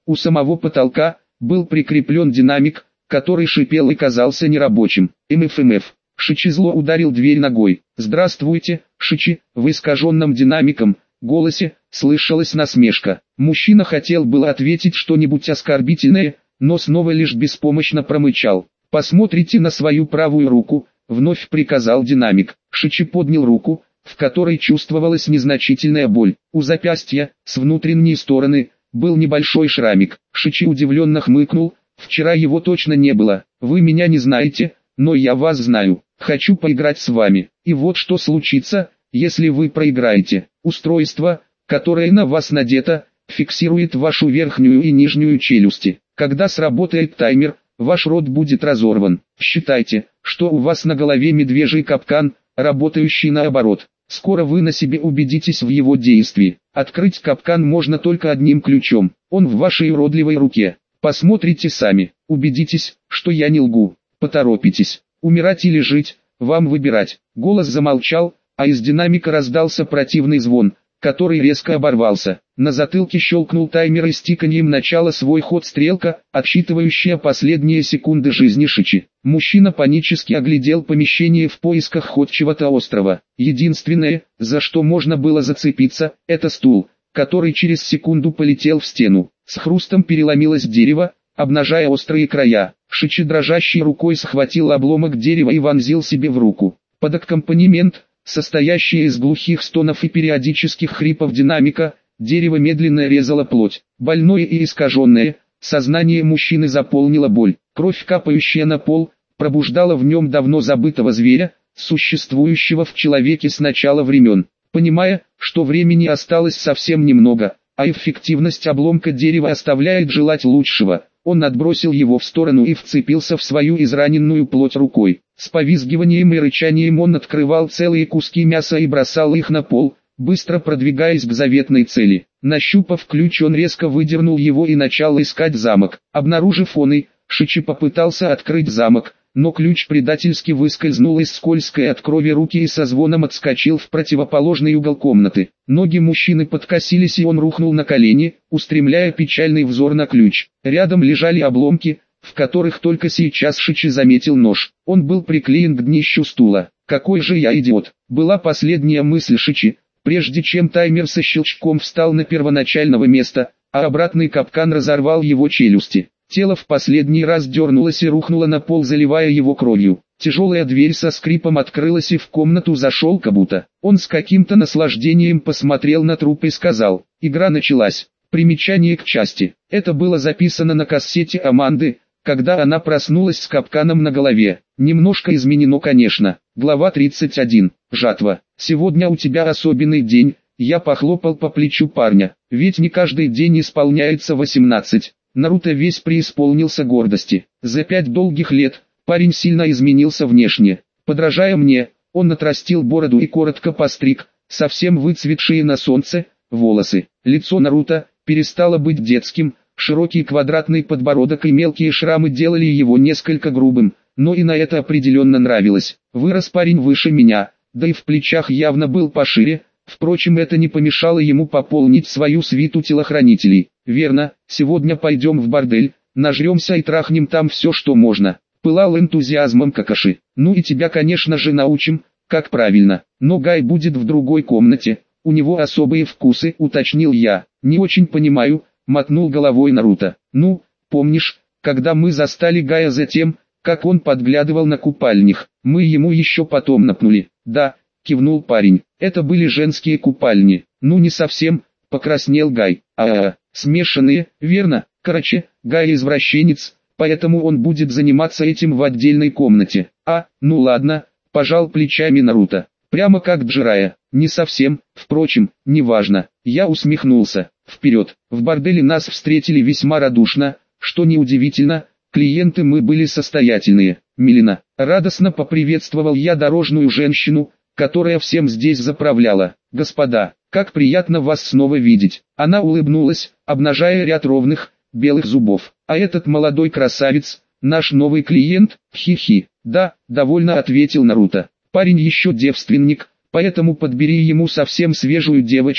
У самого потолка был прикреплен динамик, который шипел и казался нерабочим. МФМФ. Шичи зло ударил дверь ногой. «Здравствуйте, Шичи!» В искаженном динамиком голосе слышалась насмешка. Мужчина хотел было ответить что-нибудь оскорбительное, но снова лишь беспомощно промычал. «Посмотрите на свою правую руку», — вновь приказал динамик. Шичи поднял руку, в которой чувствовалась незначительная боль. У запястья, с внутренней стороны, был небольшой шрамик. Шичи удивленно хмыкнул. «Вчера его точно не было. Вы меня не знаете, но я вас знаю. Хочу поиграть с вами. И вот что случится, если вы проиграете. Устройство, которое на вас надето, фиксирует вашу верхнюю и нижнюю челюсти. Когда сработает таймер, ваш рот будет разорван. Считайте, что у вас на голове медвежий капкан, работающий наоборот. Скоро вы на себе убедитесь в его действии. Открыть капкан можно только одним ключом. Он в вашей уродливой руке. Посмотрите сами. Убедитесь, что я не лгу. Поторопитесь. Умирать или жить, вам выбирать». Голос замолчал, а из динамика раздался противный звон, который резко оборвался. На затылке щелкнул таймер и с тиканьем начала свой ход стрелка, отсчитывающая последние секунды жизни Шичи. Мужчина панически оглядел помещение в поисках хоть чего-то острого. Единственное, за что можно было зацепиться, это стул, который через секунду полетел в стену. С хрустом переломилось дерево, обнажая острые края. Шичи дрожащей рукой схватил обломок дерева и вонзил себе в руку. Под аккомпанемент, состоящий из глухих стонов и периодических хрипов динамика, дерево медленно резало плоть. Больное и искаженное, сознание мужчины заполнила боль. Кровь, капающая на пол, пробуждала в нем давно забытого зверя, существующего в человеке с начала времен. Понимая, что времени осталось совсем немного, а эффективность обломка дерева оставляет желать лучшего, он отбросил его в сторону и вцепился в свою израненную плоть рукой. С повизгиванием и рычанием он открывал целые куски мяса и бросал их на пол, быстро продвигаясь к заветной цели. Нащупав ключ, он резко выдернул его и начал искать замок. Обнаружив он и, Шичи попытался открыть замок, но ключ предательски выскользнул из скользкой от крови руки и со звоном отскочил в противоположный угол комнаты. Ноги мужчины подкосились и он рухнул на колени, устремляя печальный взор на ключ. Рядом лежали обломки, в которых только сейчас Шичи заметил нож. Он был приклеен к днищу стула. «Какой же я идиот!» была последняя мысль Шичи, прежде чем таймер со щелчком встал на первоначального места, а обратный капкан разорвал его челюсти. Тело в последний раз дернулось и рухнуло на пол, заливая его кровью. Тяжелая дверь со скрипом открылась и в комнату зашел Кабуто. Он с каким-то наслаждением посмотрел на труп и сказал: «Игра началась». Примечание к части. Это было записано на кассете Аманды, когда она проснулась с капканом на голове. Немножко изменено, конечно. Глава тридцать один. Жатва. «Сегодня у тебя особенный день». Я похлопал по плечу парня. Ведь не каждый день исполняется восемнадцать. Наруто весь преисполнился гордости. За пять долгих лет парень сильно изменился внешне. Подражая мне, он отрастил бороду и коротко постриг, совсем выцветшие на солнце, волосы. Лицо Наруто перестало быть детским, широкий квадратный подбородок и мелкие шрамы делали его несколько грубым, но и на это определенно нравилось. Вырос парень выше меня, да и в плечах явно был пошире. Впрочем, это не помешало ему пополнить свою свиту телохранителей. «Верно, сегодня пойдем в бордель, нажремся и трахнем там все, что можно», — пылал энтузиазмом Какаши. «Ну и тебя, конечно же, научим, как правильно, но Гай будет в другой комнате, у него особые вкусы», — уточнил я. «Не очень понимаю», — мотнул головой Наруто. «Ну, помнишь, когда мы застали Гая за тем, как он подглядывал на купальнях, мы ему еще потом напнули». «Да», — кивнул парень, — «это были женские купальни». «Ну не совсем», — покраснел Гай. «А-а-а, смешанные, верно? Короче, Гай извращенец, поэтому он будет заниматься этим в отдельной комнате». «А, ну ладно», — пожал плечами Наруто. «Прямо как Джирайя». «Не совсем, впрочем, неважно». Я усмехнулся. «Вперед». В борделе нас встретили весьма радушно, что неудивительно, клиенты мы были состоятельные. «Милена», — радостно поприветствовал я дорожную женщину, которая всем здесь заправляла. «Господа, как приятно вас снова видеть». Она улыбнулась, обнажая ряд ровных, белых зубов. «А этот молодой красавец, наш новый клиент?» «Хи-хи». «Да», — довольно ответил Наруто. «Парень еще девственник, поэтому подбери ему совсем свежую девочку,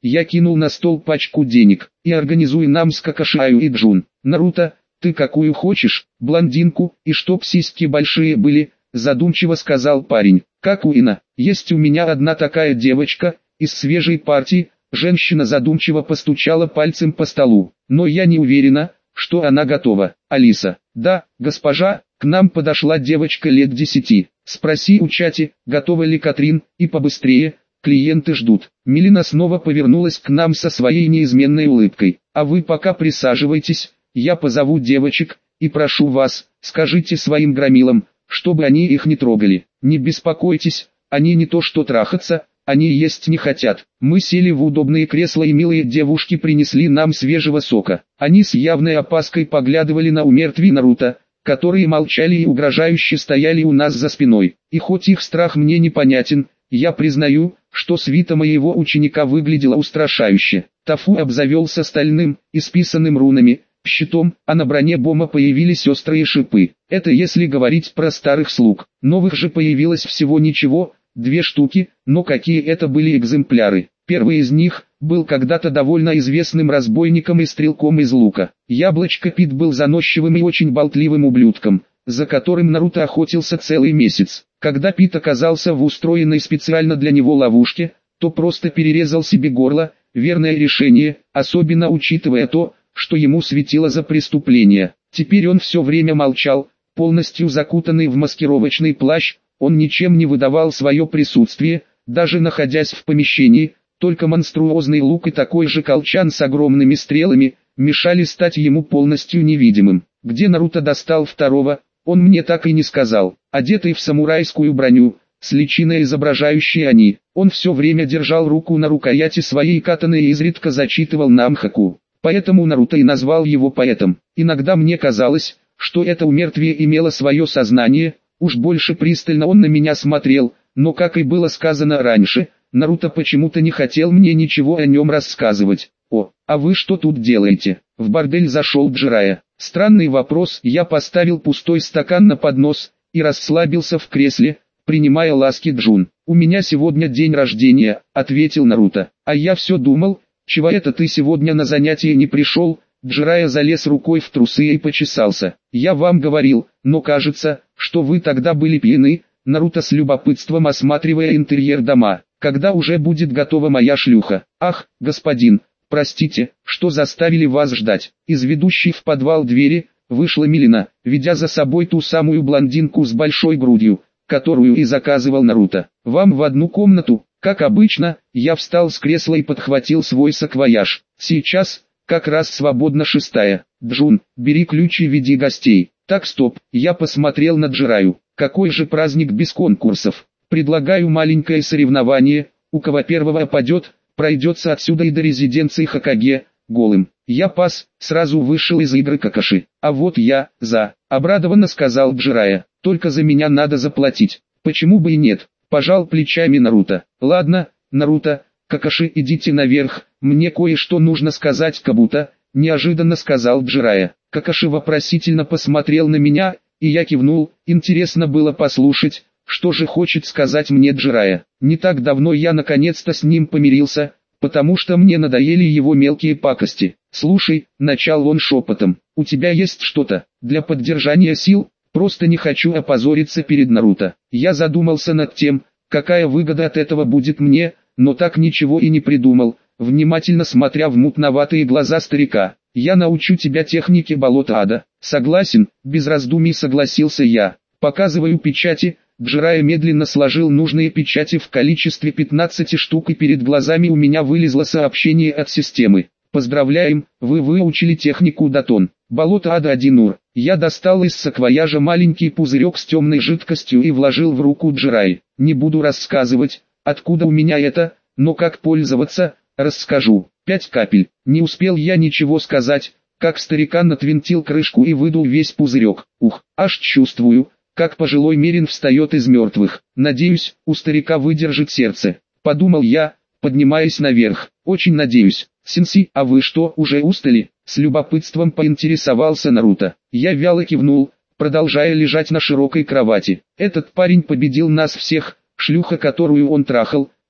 Я кинул на стол пачку денег. И организуй нам с Какаши и Джун. Наруто, ты какую хочешь, блондинку, и чтоб сиськи большие были, задумчиво сказал парень. Как у Ина, есть у меня одна такая девочка, из свежей партии. Женщина задумчиво постучала пальцем по столу. Но я не уверена, что она готова. Алиса. Да, госпожа, к нам подошла девочка лет десяти. Спроси у Чати, готова ли Катрин, и побыстрее, клиенты ждут. Милена снова повернулась к нам со своей неизменной улыбкой. А вы пока присаживайтесь, я позову девочек, и прошу вас, скажите своим громилам, чтобы они их не трогали. Не беспокойтесь, они не то что трахаться, они есть не хотят. Мы сели в удобные кресла, и милые девушки принесли нам свежего сока. Они с явной опаской поглядывали на умертвий Наруто, которые молчали и угрожающе стояли у нас за спиной. И хоть их страх мне непонятен, я признаю, что свита моего ученика выглядела устрашающе. Тафу обзавелся стальным, исписанным рунами, щитом, а на броне Бома появились острые шипы. Это если говорить про старых слуг. Новых же появилось всего ничего, две штуки, но какие это были экземпляры. Первый из них был когда-то довольно известным разбойником и стрелком из лука. Яблочко Пит был заносчивым и очень болтливым ублюдком, за которым Наруто охотился целый месяц. Когда Пит оказался в устроенной специально для него ловушке, то просто перерезал себе горло, верное решение, особенно учитывая то, что ему светило за преступление. Теперь он все время молчал, полностью закутанный в маскировочный плащ, он ничем не выдавал свое присутствие, даже находясь в помещении, только монструозный лук и такой же колчан с огромными стрелами, мешали стать ему полностью невидимым. Где Наруто достал второго, он мне так и не сказал. Одетый в самурайскую броню, с личиной изображающей они, он все время держал руку на рукояти своей катаны и изредка зачитывал нам хаку. Поэтому Наруто и назвал его поэтом. Иногда мне казалось, что это умертвие имело свое сознание, уж больше пристально он на меня смотрел, но как и было сказано раньше, Наруто почему-то не хотел мне ничего о нем рассказывать. О, а вы что тут делаете? В бордель зашел Джирайя. Странный вопрос, я поставил пустой стакан на поднос и расслабился в кресле, принимая ласки Джун. У меня сегодня день рождения, ответил Наруто. А я все думал, чего это ты сегодня на занятие не пришел? Джирайя залез рукой в трусы и почесался. Я вам говорил, но кажется, что вы тогда были пьяны. Наруто с любопытством осматривая интерьер дома. Когда уже будет готова моя шлюха? Ах, господин, простите, что заставили вас ждать. Из ведущей в подвал двери вышла Милена, ведя за собой ту самую блондинку с большой грудью, которую и заказывал Наруто. Вам в одну комнату? Как обычно, я встал с кресла и подхватил свой саквояж. Сейчас, как раз свободна шестая. Джун, бери ключ и веди гостей. Так, стоп, я посмотрел на Джирайю. Какой же праздник без конкурсов? Предлагаю маленькое соревнование, у кого первого опадет, пройдется отсюда и до резиденции Хокаге, голым. Я пас, сразу вышел из игры Какаши. А вот я, за, обрадованно сказал Джирайя. Только за меня надо заплатить. Почему бы и нет? Пожал плечами Наруто. Ладно, Наруто, Какаши, идите наверх, мне кое-что нужно сказать Кабуто, неожиданно сказал Джирайя. Какаши вопросительно посмотрел на меня, и я кивнул, интересно было послушать, что же хочет сказать мне Джирайя. Не так давно я наконец-то с ним помирился, потому что мне надоели его мелкие пакости. Слушай, начал он шепотом, у тебя есть что-то для поддержания сил? Просто не хочу опозориться перед Наруто. Я задумался над тем, какая выгода от этого будет мне, но так ничего и не придумал, внимательно смотря в мутноватые глаза старика. Я научу тебя технике болота ада. Согласен, без раздумий согласился я. Показываю печати. Джирайя медленно сложил нужные печати в количестве пятнадцати штук, и перед глазами у меня вылезло сообщение от системы. Поздравляем, вы выучили технику Датон. Болото ада один ур. Я достал из саквояжа маленький пузырек с темной жидкостью и вложил в руку Джирайи. Не буду рассказывать, откуда у меня это, но как пользоваться, расскажу. Пять капель. Не успел я ничего сказать, как старикан отвинтил крышку и выдул весь пузырек. Ух, аж чувствую, как пожилой мерин встает из мертвых. Надеюсь, у старика выдержит сердце. Подумал я, поднимаясь наверх. Очень надеюсь. Сенси, а вы что, уже устали? С любопытством поинтересовался Наруто. Я вяло кивнул, продолжая лежать на широкой кровати. Этот парень победил нас всех, шлюха, которую он трахал,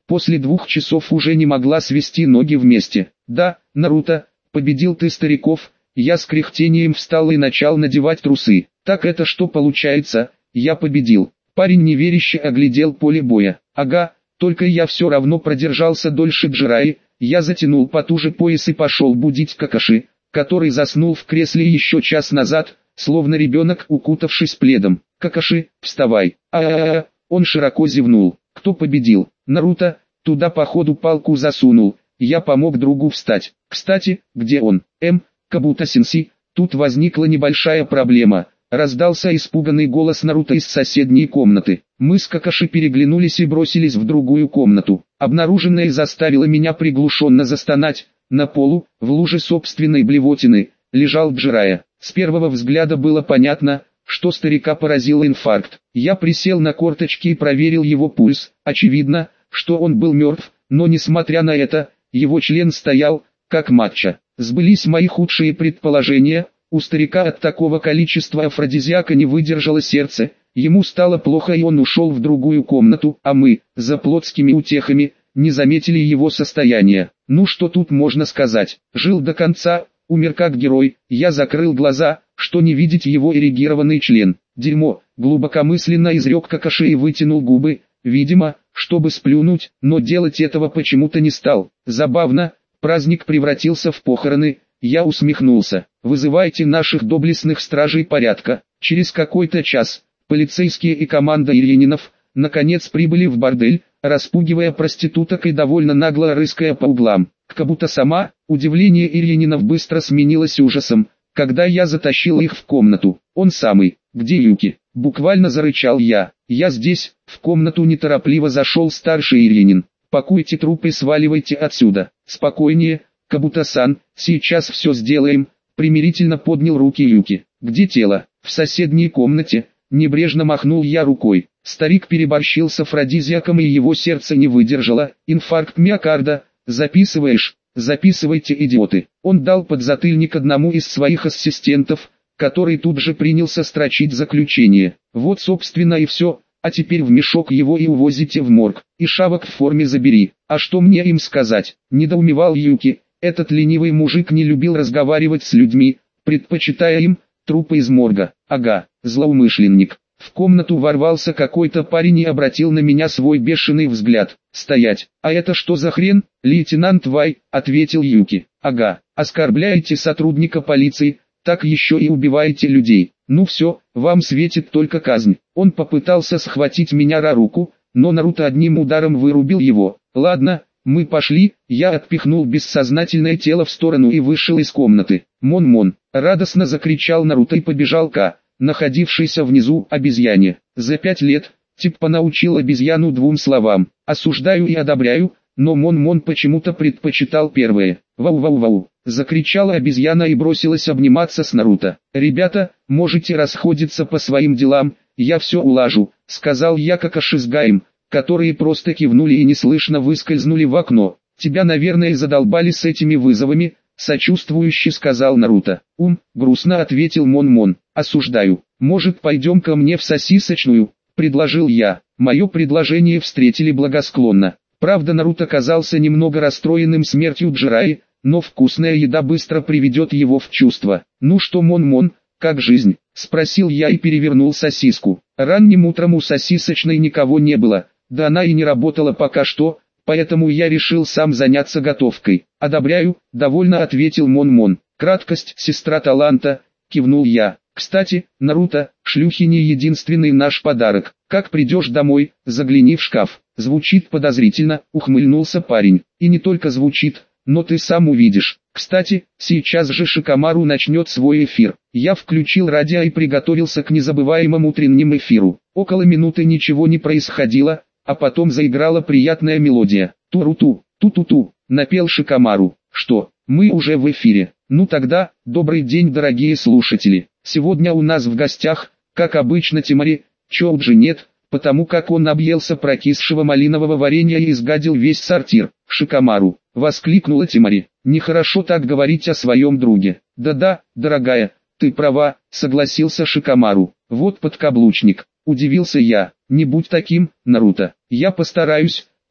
после двух часов уже не могла свести ноги вместе. Да, Наруто, победил ты стариков. Я с кряхтением встал и начал надевать трусы. Так это что получается, я победил? Парень неверяще оглядел поле боя. Ага, только я все равно продержался дольше Джираи. Я затянул потуже пояс и пошел будить Какаши, который заснул в кресле еще час назад, словно ребенок, укутавшись пледом. Какаши, вставай. А-а-а, он широко зевнул. Кто победил? Наруто, туда походу палку засунул. Я помог другу встать. Кстати, где он? М, Кабуто-сенсей, тут возникла небольшая проблема. Раздался испуганный голос Наруто из соседней комнаты. Мы с Какаши переглянулись и бросились в другую комнату. Обнаруженное заставило меня приглушенно застонать. На полу, в луже собственной блевотины, лежал Джирайя. С первого взгляда было понятно, что старика поразил инфаркт. Я присел на корточки и проверил его пульс. Очевидно, что он был мертв, но несмотря на это, его член стоял, как матча. Сбылись мои худшие предположения. У старика от такого количества афродизиака не выдержало сердце, ему стало плохо и он ушел в другую комнату, а мы, за плотскими утехами, не заметили его состояние. Ну что тут можно сказать, жил до конца, умер как герой. Я закрыл глаза, что не видеть его эрегированный член. Дерьмо, глубокомысленно изрек Какаши и вытянул губы, видимо, чтобы сплюнуть, но делать этого почему-то не стал. Забавно, праздник превратился в похороны. Я усмехнулся. Вызывайте наших доблестных стражей порядка. Через какой-то час, полицейские и команда Ильининов, наконец прибыли в бордель, распугивая проституток и довольно нагло рыская по углам. Кабуто-сама, удивление Ильининов быстро сменилось ужасом, когда я затащил их в комнату. Он самый, где Юки? Буквально зарычал я. Я здесь, в комнату неторопливо зашел старший Ильинин. Пакуйте трупы и сваливайте отсюда. Спокойнее, Кабуто-сан, сейчас все сделаем, примирительно поднял руки Юки. Где тело? В соседней комнате, небрежно махнул я рукой. Старик переборщил с афродизиаком и его сердце не выдержало. Инфаркт миокарда. Записываешь? Записывайте, идиоты. Он дал подзатыльник одному из своих ассистентов, который тут же принялся строчить заключение. Вот собственно и все. А теперь в мешок его и увозите в морг. И шавок в форме забери. А что мне им сказать? Недоумевал Юки. Этот ленивый мужик не любил разговаривать с людьми, предпочитая им трупы из морга. Ага, злоумышленник. В комнату ворвался какой-то парень и обратил на меня свой бешеный взгляд. «Стоять! А это что за хрен?» «Лейтенант Вай», — ответил Юки. «Ага, оскорбляете сотрудника полиции, так еще и убиваете людей. Ну все, вам светит только казнь». Он попытался схватить меня за руку, но Наруто одним ударом вырубил его. «Ладно, мы пошли», я отпихнул бессознательное тело в сторону и вышел из комнаты. «Мон-мон!» — радостно закричал Наруто и побежал к находившейся внизу обезьяне. За пять лет Типпа научил обезьяну двум словам: «осуждаю» и «одобряю», но Мон-мон почему-то предпочитал первое. «Вау-вау-вау!» — закричала обезьяна и бросилась обниматься с Наруто. «Ребята, можете расходиться по своим делам, я все улажу», — сказал я Какаши с Гаем, которые просто кивнули и неслышно выскользнули в окно. «Тебя, наверное, задолбали с этими вызовами», — сочувствующе сказал Наруто. «Ум», — грустно ответил Мон-мон. «Осуждаю. Может, пойдем ко мне в сосисочную?» — предложил я. Мое предложение встретили благосклонно. Правда, Наруто казался немного расстроенным смертью Джираи, но вкусная еда быстро приведет его в чувство. «Ну что, Мон-мон, как жизнь?» — спросил я и перевернул сосиску. Ранним утром у сосисочной никого не было, да она и не работала пока что, поэтому я решил сам заняться готовкой. «Одобряю», — довольно ответил Мон-мон. «Краткость — сестра таланта», — кивнул я. «Кстати, Наруто, шлюхи не единственный наш подарок. Как придешь домой, загляни в шкаф». Звучит подозрительно, ухмыльнулся парень. «И не только звучит, но ты сам увидишь. Кстати, сейчас же Шикамару начнет свой эфир». Я включил радио и приготовился к незабываемому утреннему эфиру. Около минуты ничего не происходило, а потом заиграла приятная мелодия. «Туру-ту, ту-ту-ту», напел Шикамару. «Что, мы уже в эфире? Ну тогда, добрый день, дорогие слушатели. Сегодня у нас в гостях, как обычно, Тимари. Чоуджи нет, потому как он объелся прокисшего малинового варенья и изгадил весь сортир». «Шикамару», — воскликнула Тимари. «Нехорошо так говорить о своем друге». «Да-да, дорогая, ты права», — согласился Шикамару. «Вот подкаблучник», — удивился я. «Не будь таким, Наруто». «Я постараюсь»,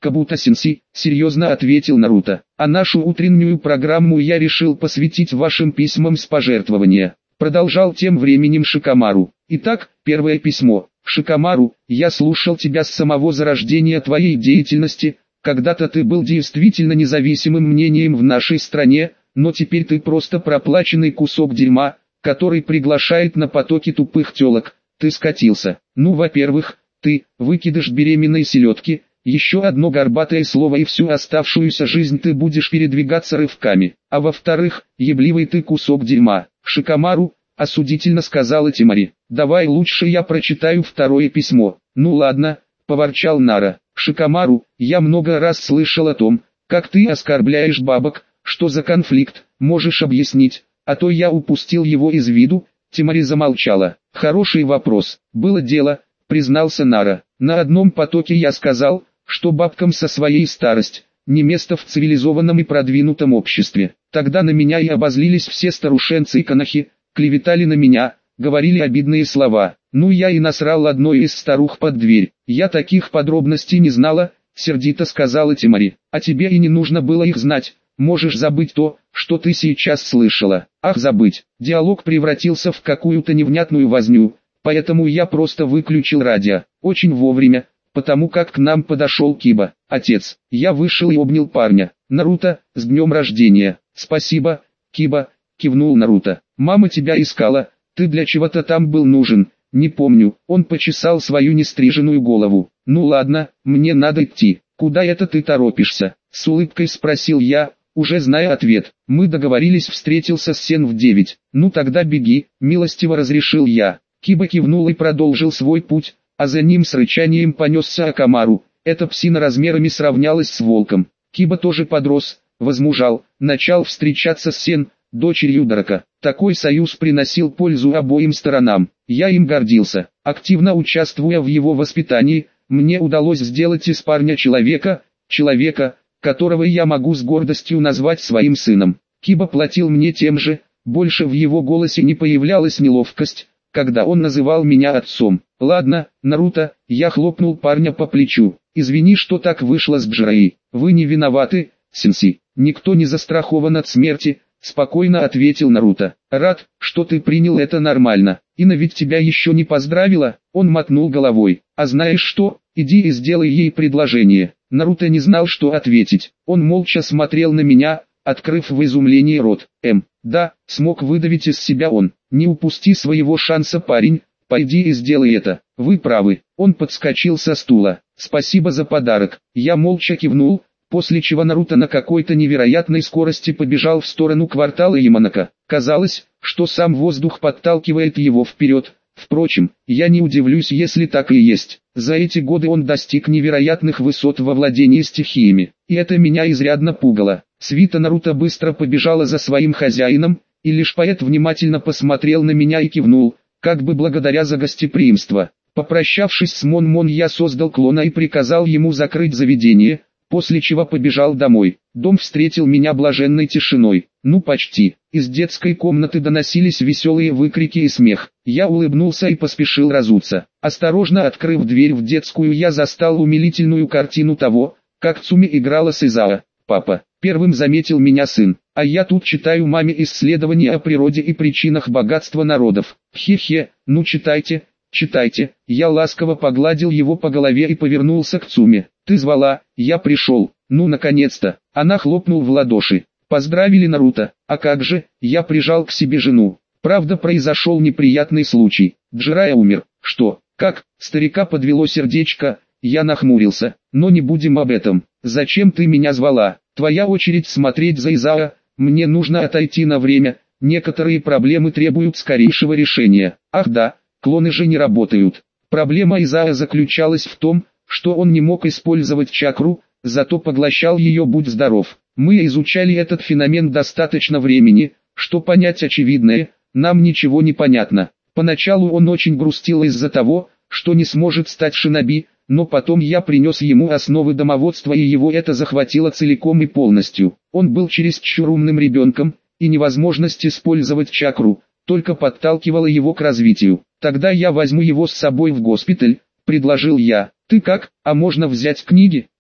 Кабута-сенсей, серьезно ответил Наруто. А нашу утреннюю программу я решил посвятить вашим письмам с пожертвования. Продолжал тем временем Шикамару. Итак, первое письмо. Шикамару, я слушал тебя с самого зарождения твоей деятельности. Когда-то ты был действительно независимым мнением в нашей стране, но теперь ты просто проплаченный кусок дерьма, который приглашает на потоки тупых телок. Ты скатился. Ну, во-первых, ты, выкидыш беременной селедки, еще одно горбатое слово и всю оставшуюся жизнь ты будешь передвигаться рывками. А во-вторых, ебливый ты кусок дерьма. Шикамару, осудительно сказала Тимари. Давай лучше я прочитаю второе письмо. Ну ладно, поворчал Нара. Шикамару, я много раз слышал о том, как ты оскорбляешь бабок. Что за конфликт, можешь объяснить, а то я упустил его из виду. Тимари замолчала. Хороший вопрос. Было дело, признался Нара. На одном потоке я сказал, что бабкам со своей старость не место в цивилизованном и продвинутом обществе. Тогда на меня и обозлились все старушенцы и канахи, клеветали на меня, говорили обидные слова. Ну я и насрал одной из старух под дверь. Я таких подробностей не знала, сердито сказала Тимари. А тебе и не нужно было их знать. Можешь забыть то, что ты сейчас слышала. Ах, забыть. Диалог превратился в какую-то невнятную возню, поэтому я просто выключил радио. Очень вовремя, потому как к нам подошел Киба. Отец, я вышел и обнял парня. Наруто, с днем рождения. Спасибо, Киба, кивнул Наруто. Мама тебя искала, ты для чего-то там был нужен. Не помню, он почесал свою нестриженную голову. Ну ладно, мне надо идти. Куда это ты торопишься? С улыбкой спросил я, уже зная ответ. Мы договорились, встретился с Сен в девять. Ну тогда беги, милостиво разрешил я. Киба кивнул и продолжил свой путь, а за ним с рычанием понесся Акамару. Эта псина размерами сравнялась с волком. Киба тоже подрос, возмужал, начал встречаться с Сен, дочерью Драка. Такой союз приносил пользу обоим сторонам. Я им гордился. Активно участвуя в его воспитании, мне удалось сделать из парня человека, человека, которого я могу с гордостью назвать своим сыном. Киба платил мне тем же, больше в его голосе не появлялась неловкость, когда он называл меня отцом. Ладно, Наруто, я хлопнул парня по плечу. Извини, что так вышло с Джирей. Вы не виноваты, сенсей. Никто не застрахован от смерти, спокойно ответил Наруто. Рад, что ты принял это нормально. Ина ведь тебя еще не поздравила? Он мотнул головой. А знаешь что, иди и сделай ей предложение. Наруто не знал, что ответить. Он молча смотрел на меня, открыв в изумлении рот. Эм, да, смог выдавить из себя он. Не упусти своего шанса, парень, пойди и сделай это. Вы правы. Он подскочил со стула. Спасибо за подарок. Я молча кивнул, после чего Наруто на какой-то невероятной скорости побежал в сторону квартала Яманака. Казалось, что сам воздух подталкивает его вперед. Впрочем, я не удивлюсь, если так и есть. За эти годы он достиг невероятных высот во владении стихиями, и это меня изрядно пугало. Свита Наруто быстро побежала за своим хозяином, и лишь поэт внимательно посмотрел на меня и кивнул, как бы благодаря за гостеприимство. Попрощавшись с Мон-Мон, я создал клона и приказал ему закрыть заведение, после чего побежал домой. Дом встретил меня блаженной тишиной. Ну почти. Из детской комнаты доносились веселые выкрики и смех. Я улыбнулся и поспешил разуться. Осторожно открыв дверь в детскую, я застал умилительную картину того, как Цуми играла с Изао. «Папа», первым заметил меня сын, «а я тут читаю маме исследования о природе и причинах богатства народов». «Хе-хе, ну читайте, читайте». Я ласково погладил его по голове и повернулся к Цуми. «Ты звала, я пришел, ну наконец-то». Она хлопнула в ладоши. «Поздравили, Наруто». «А как же?» Я прижал к себе жену. Правда, произошел неприятный случай. Джирайя умер. «Что? Как?» Старика подвело сердечко. Я нахмурился. «Но не будем об этом. Зачем ты меня звала? Твоя очередь смотреть за Изао. Мне нужно отойти на время. Некоторые проблемы требуют скорейшего решения». «Ах да, клоны же не работают». Проблема Изао заключалась в том, что он не мог использовать чакру, зато поглощал ее, будь здоров. Мы изучали этот феномен достаточно времени, что понять очевидное, нам ничего не понятно. Поначалу он очень грустил из-за того, что не сможет стать шиноби, но потом я принес ему основы домоводства, и его это захватило целиком и полностью. Он был чересчур умным ребенком, и невозможность использовать чакру только подталкивала его к развитию. «Тогда я возьму его с собой в госпиталь», — предложил я. «Ты как, а можно взять книги?»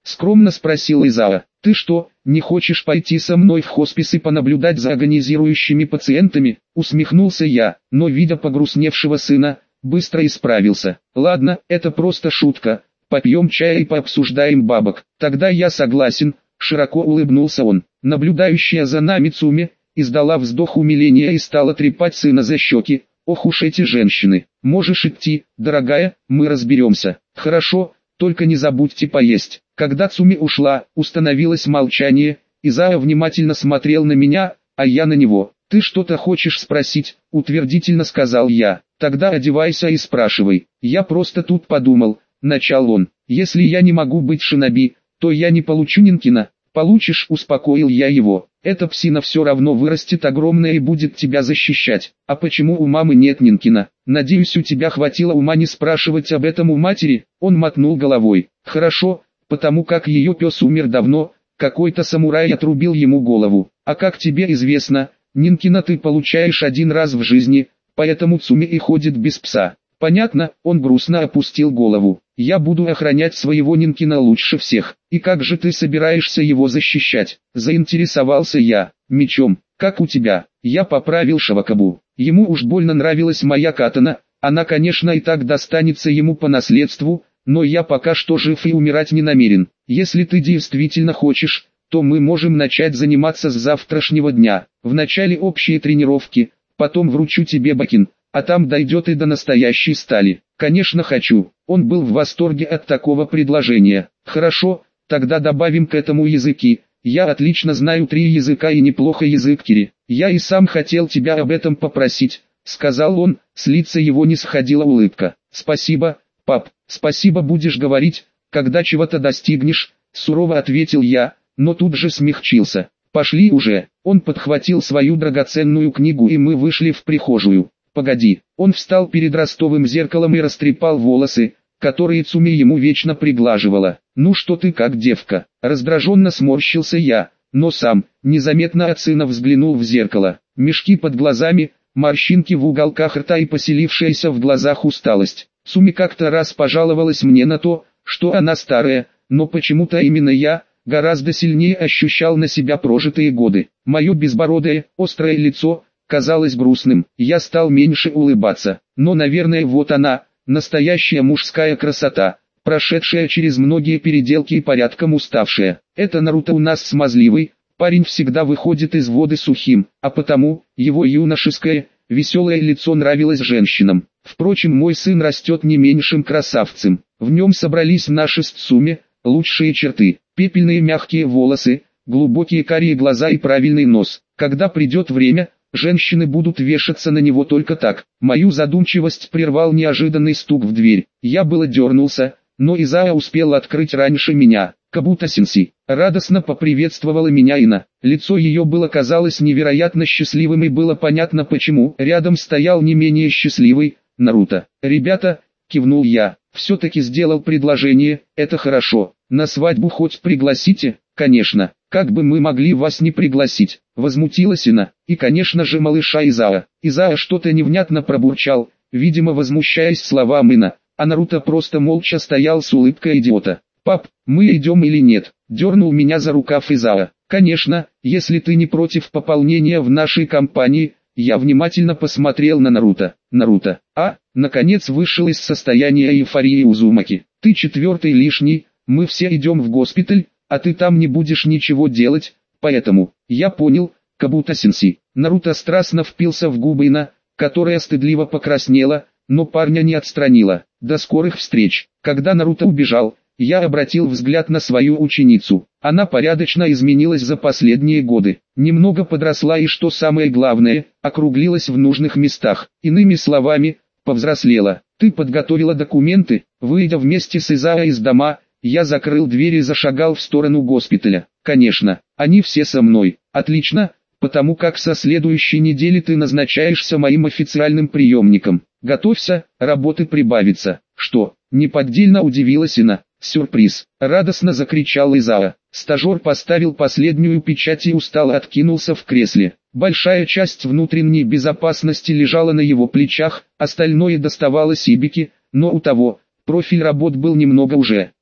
скромно спросил Изао. Ты что, не хочешь пойти со мной в хоспис и понаблюдать за агонизирующими пациентами? Усмехнулся я, но видя погрустневшего сына, быстро исправился. Ладно, это просто шутка, попьем чая и пообсуждаем бабок. Тогда я согласен, широко улыбнулся он. Наблюдающая за нами Цуми издала вздох умиления и стала трепать сына за щеки. Ох уж эти женщины. Можешь идти, дорогая, мы разберемся. Хорошо, только не забудьте поесть. Когда Цуми ушла, установилось молчание. Изао внимательно смотрел на меня, а я на него. Ты что-то хочешь спросить? Утвердительно сказал я. Тогда одевайся и спрашивай. Я просто тут подумал, начал он. Если я не могу быть шиноби, то я не получу Нинкина. Получишь, успокоил я его. Эта псина все равно вырастет огромная и будет тебя защищать. А почему у мамы нет Нинкина? Надеюсь, у тебя хватило ума не спрашивать об этом у матери? Он мотнул головой. Хорошо, потому как ее пес умер давно, какой-то самурай отрубил ему голову. А как тебе известно, Нинкина ты получаешь один раз в жизни, поэтому Цуми и ходит без пса. Понятно, он грустно опустил голову. Я буду охранять своего Нинкина лучше всех. И как же ты собираешься его защищать? Заинтересовался я. Мечом. Как у тебя? Я поправил Шавакабу. Ему уж больно нравилась моя катана. Она, конечно, и так достанется ему по наследству, но я пока что жив и умирать не намерен. Если ты действительно хочешь, то мы можем начать заниматься с завтрашнего дня. Вначале общие тренировки, потом вручу тебе бакин. А там дойдет и до настоящей стали. Конечно хочу. Он был в восторге от такого предложения. Хорошо, тогда добавим к этому языки. Я отлично знаю три языка и неплохо язык кири. Я и сам хотел тебя об этом попросить, сказал он, с лица его не сходила улыбка. Спасибо, пап, спасибо будешь говорить, когда чего-то достигнешь, сурово ответил я, но тут же смягчился. Пошли уже. Он подхватил свою драгоценную книгу и мы вышли в прихожую. Погоди, он встал перед ростовым зеркалом и растрепал волосы, которые Цуми ему вечно приглаживала. Ну что ты как девка, раздраженно сморщился я, но сам, незаметно от сына взглянул в зеркало. Мешки под глазами, морщинки в уголках рта и поселившаяся в глазах усталость. Цуми как-то раз пожаловалась мне на то, что она старая, но почему-то именно я гораздо сильнее ощущал на себя прожитые годы. Мое безбородое, острое лицо казалось грустным, я стал меньше улыбаться, но, наверное, вот она, настоящая мужская красота, прошедшая через многие переделки и порядком уставшая. Это Наруто у нас смазливый, парень всегда выходит из воды сухим, а потому, его юношеское, веселое лицо нравилось женщинам. Впрочем, мой сын растет не меньшим красавцем, в нем собрались наши с Цуми лучшие черты, пепельные мягкие волосы, глубокие карие глаза и правильный нос. Когда придет время, женщины будут вешаться на него только так. Мою задумчивость прервал неожиданный стук в дверь. Я было дернулся, но Изао успел открыть раньше меня. Кабута-сенси радостно поприветствовала меня Ина. Лицо ее было казалось невероятно счастливым и было понятно почему. Рядом стоял не менее счастливый Наруто. «Ребята», кивнул я, все-таки сделал предложение, это хорошо. На свадьбу хоть пригласите? Конечно. Как бы мы могли вас не пригласить? Возмутилась Ина. И конечно же малыша Изао. Изао что-то невнятно пробурчал, видимо возмущаясь словам Ина, а Наруто просто молча стоял с улыбкой идиота. «Пап, мы идем или нет?» Дернул меня за рукав Изао. «Конечно, если ты не против пополнения в нашей компании». Я внимательно посмотрел на Наруто. Наруто, а, наконец вышел из состояния эйфории Узумаки. Ты четвертый лишний, мы все идем в госпиталь, а ты там не будешь ничего делать, поэтому, я понял, Кабута-сенси. Наруто страстно впился в губы Ина, которая стыдливо покраснела, но парня не отстранила. До скорых встреч. Когда Наруто убежал, я обратил взгляд на свою ученицу. Она порядочно изменилась за последние годы. Немного подросла и, что самое главное, округлилась в нужных местах. Иными словами, повзрослела. Ты подготовила документы? Выйдя вместе с Изао из дома, я закрыл дверь и зашагал в сторону госпиталя. Конечно, они все со мной. Отлично, потому как со следующей недели ты назначаешься моим официальным приемником. Готовься, работы прибавится. Что? Неподдельно удивилась Ина. Сюрприз! Радостно закричал Изао. Стажер поставил последнюю печать и устало откинулся в кресле. Большая часть внутренней безопасности лежала на его плечах, остальное доставалось Ибике, но у того, профиль работ был немного уже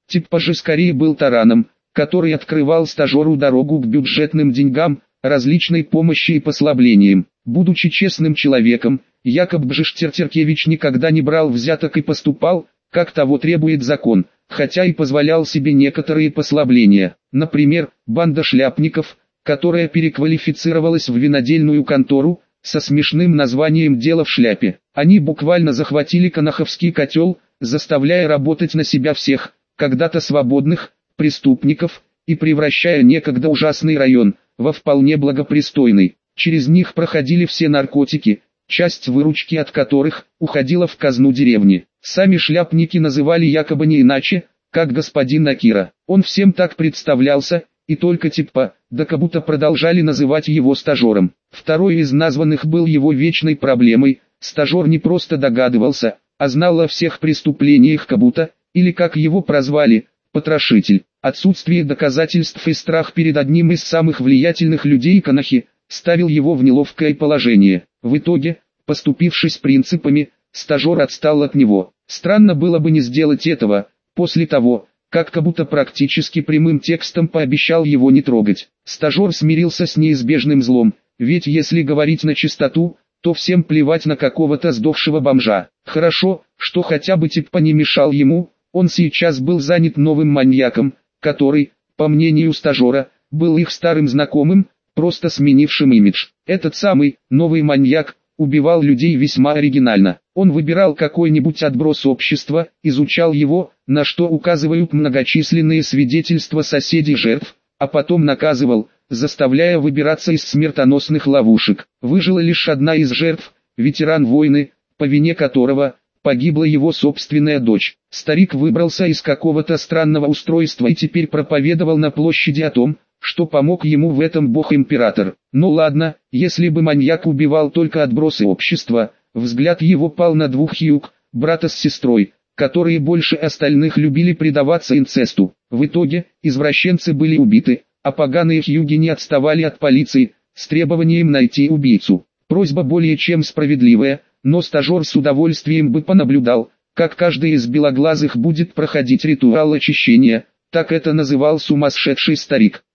Типа же скорее был тараном, который открывал стажеру дорогу к бюджетным деньгам, различной помощи и послаблениям. Будучи честным человеком, Якоб Бжештертеркевич никогда не брал взяток и поступал, как того требует закон, хотя и позволял себе некоторые послабления. Например, банда шляпников, которая переквалифицировалась в винодельную контору, со смешным названием «Дело в шляпе». Они буквально захватили канаховский котел, заставляя работать на себя всех, когда-то свободных, преступников, и превращая некогда ужасный район, во вполне благопристойный. Через них проходили все наркотики, часть выручки от которых уходила в казну деревни. Сами шляпники называли якобы не иначе, как господин Акира. Он всем так представлялся, и только типа, да как будто продолжали называть его стажером. Второй из названных был его вечной проблемой. Стажер не просто догадывался, а знал о всех преступлениях как будто, или как его прозвали, потрошитель. Отсутствие доказательств и страх перед одним из самых влиятельных людей Канахи ставил его в неловкое положение. В итоге, поступившись принципами, стажер отстал от него. Странно было бы не сделать этого, после того, как как будто практически прямым текстом пообещал его не трогать. Стажер смирился с неизбежным злом, ведь если говорить на чистоту, то всем плевать на какого-то сдохшего бомжа. Хорошо, что хотя бы типа не мешал ему, он сейчас был занят новым маньяком, который, по мнению стажера, был их старым знакомым, просто сменившим имидж. Этот самый, новый маньяк, убивал людей весьма оригинально. Он выбирал какой-нибудь отброс общества, изучал его, на что указывают многочисленные свидетельства соседей жертв, а потом наказывал, заставляя выбираться из смертоносных ловушек. Выжила лишь одна из жертв, ветеран войны, по вине которого погибла его собственная дочь. Старик выбрался из какого-то странного устройства и теперь проповедовал на площади о том, что помог ему в этом бог-император. Ну ладно, если бы маньяк убивал только отбросы общества, взгляд его пал на двух Хьюг, брата с сестрой, которые больше остальных любили предаваться инцесту. В итоге, извращенцы были убиты, а поганые Хьюги не отставали от полиции, с требованием найти убийцу. Просьба более чем справедливая, но стажер с удовольствием бы понаблюдал, как каждый из белоглазых будет проходить ритуал очищения, так это называл сумасшедший старик.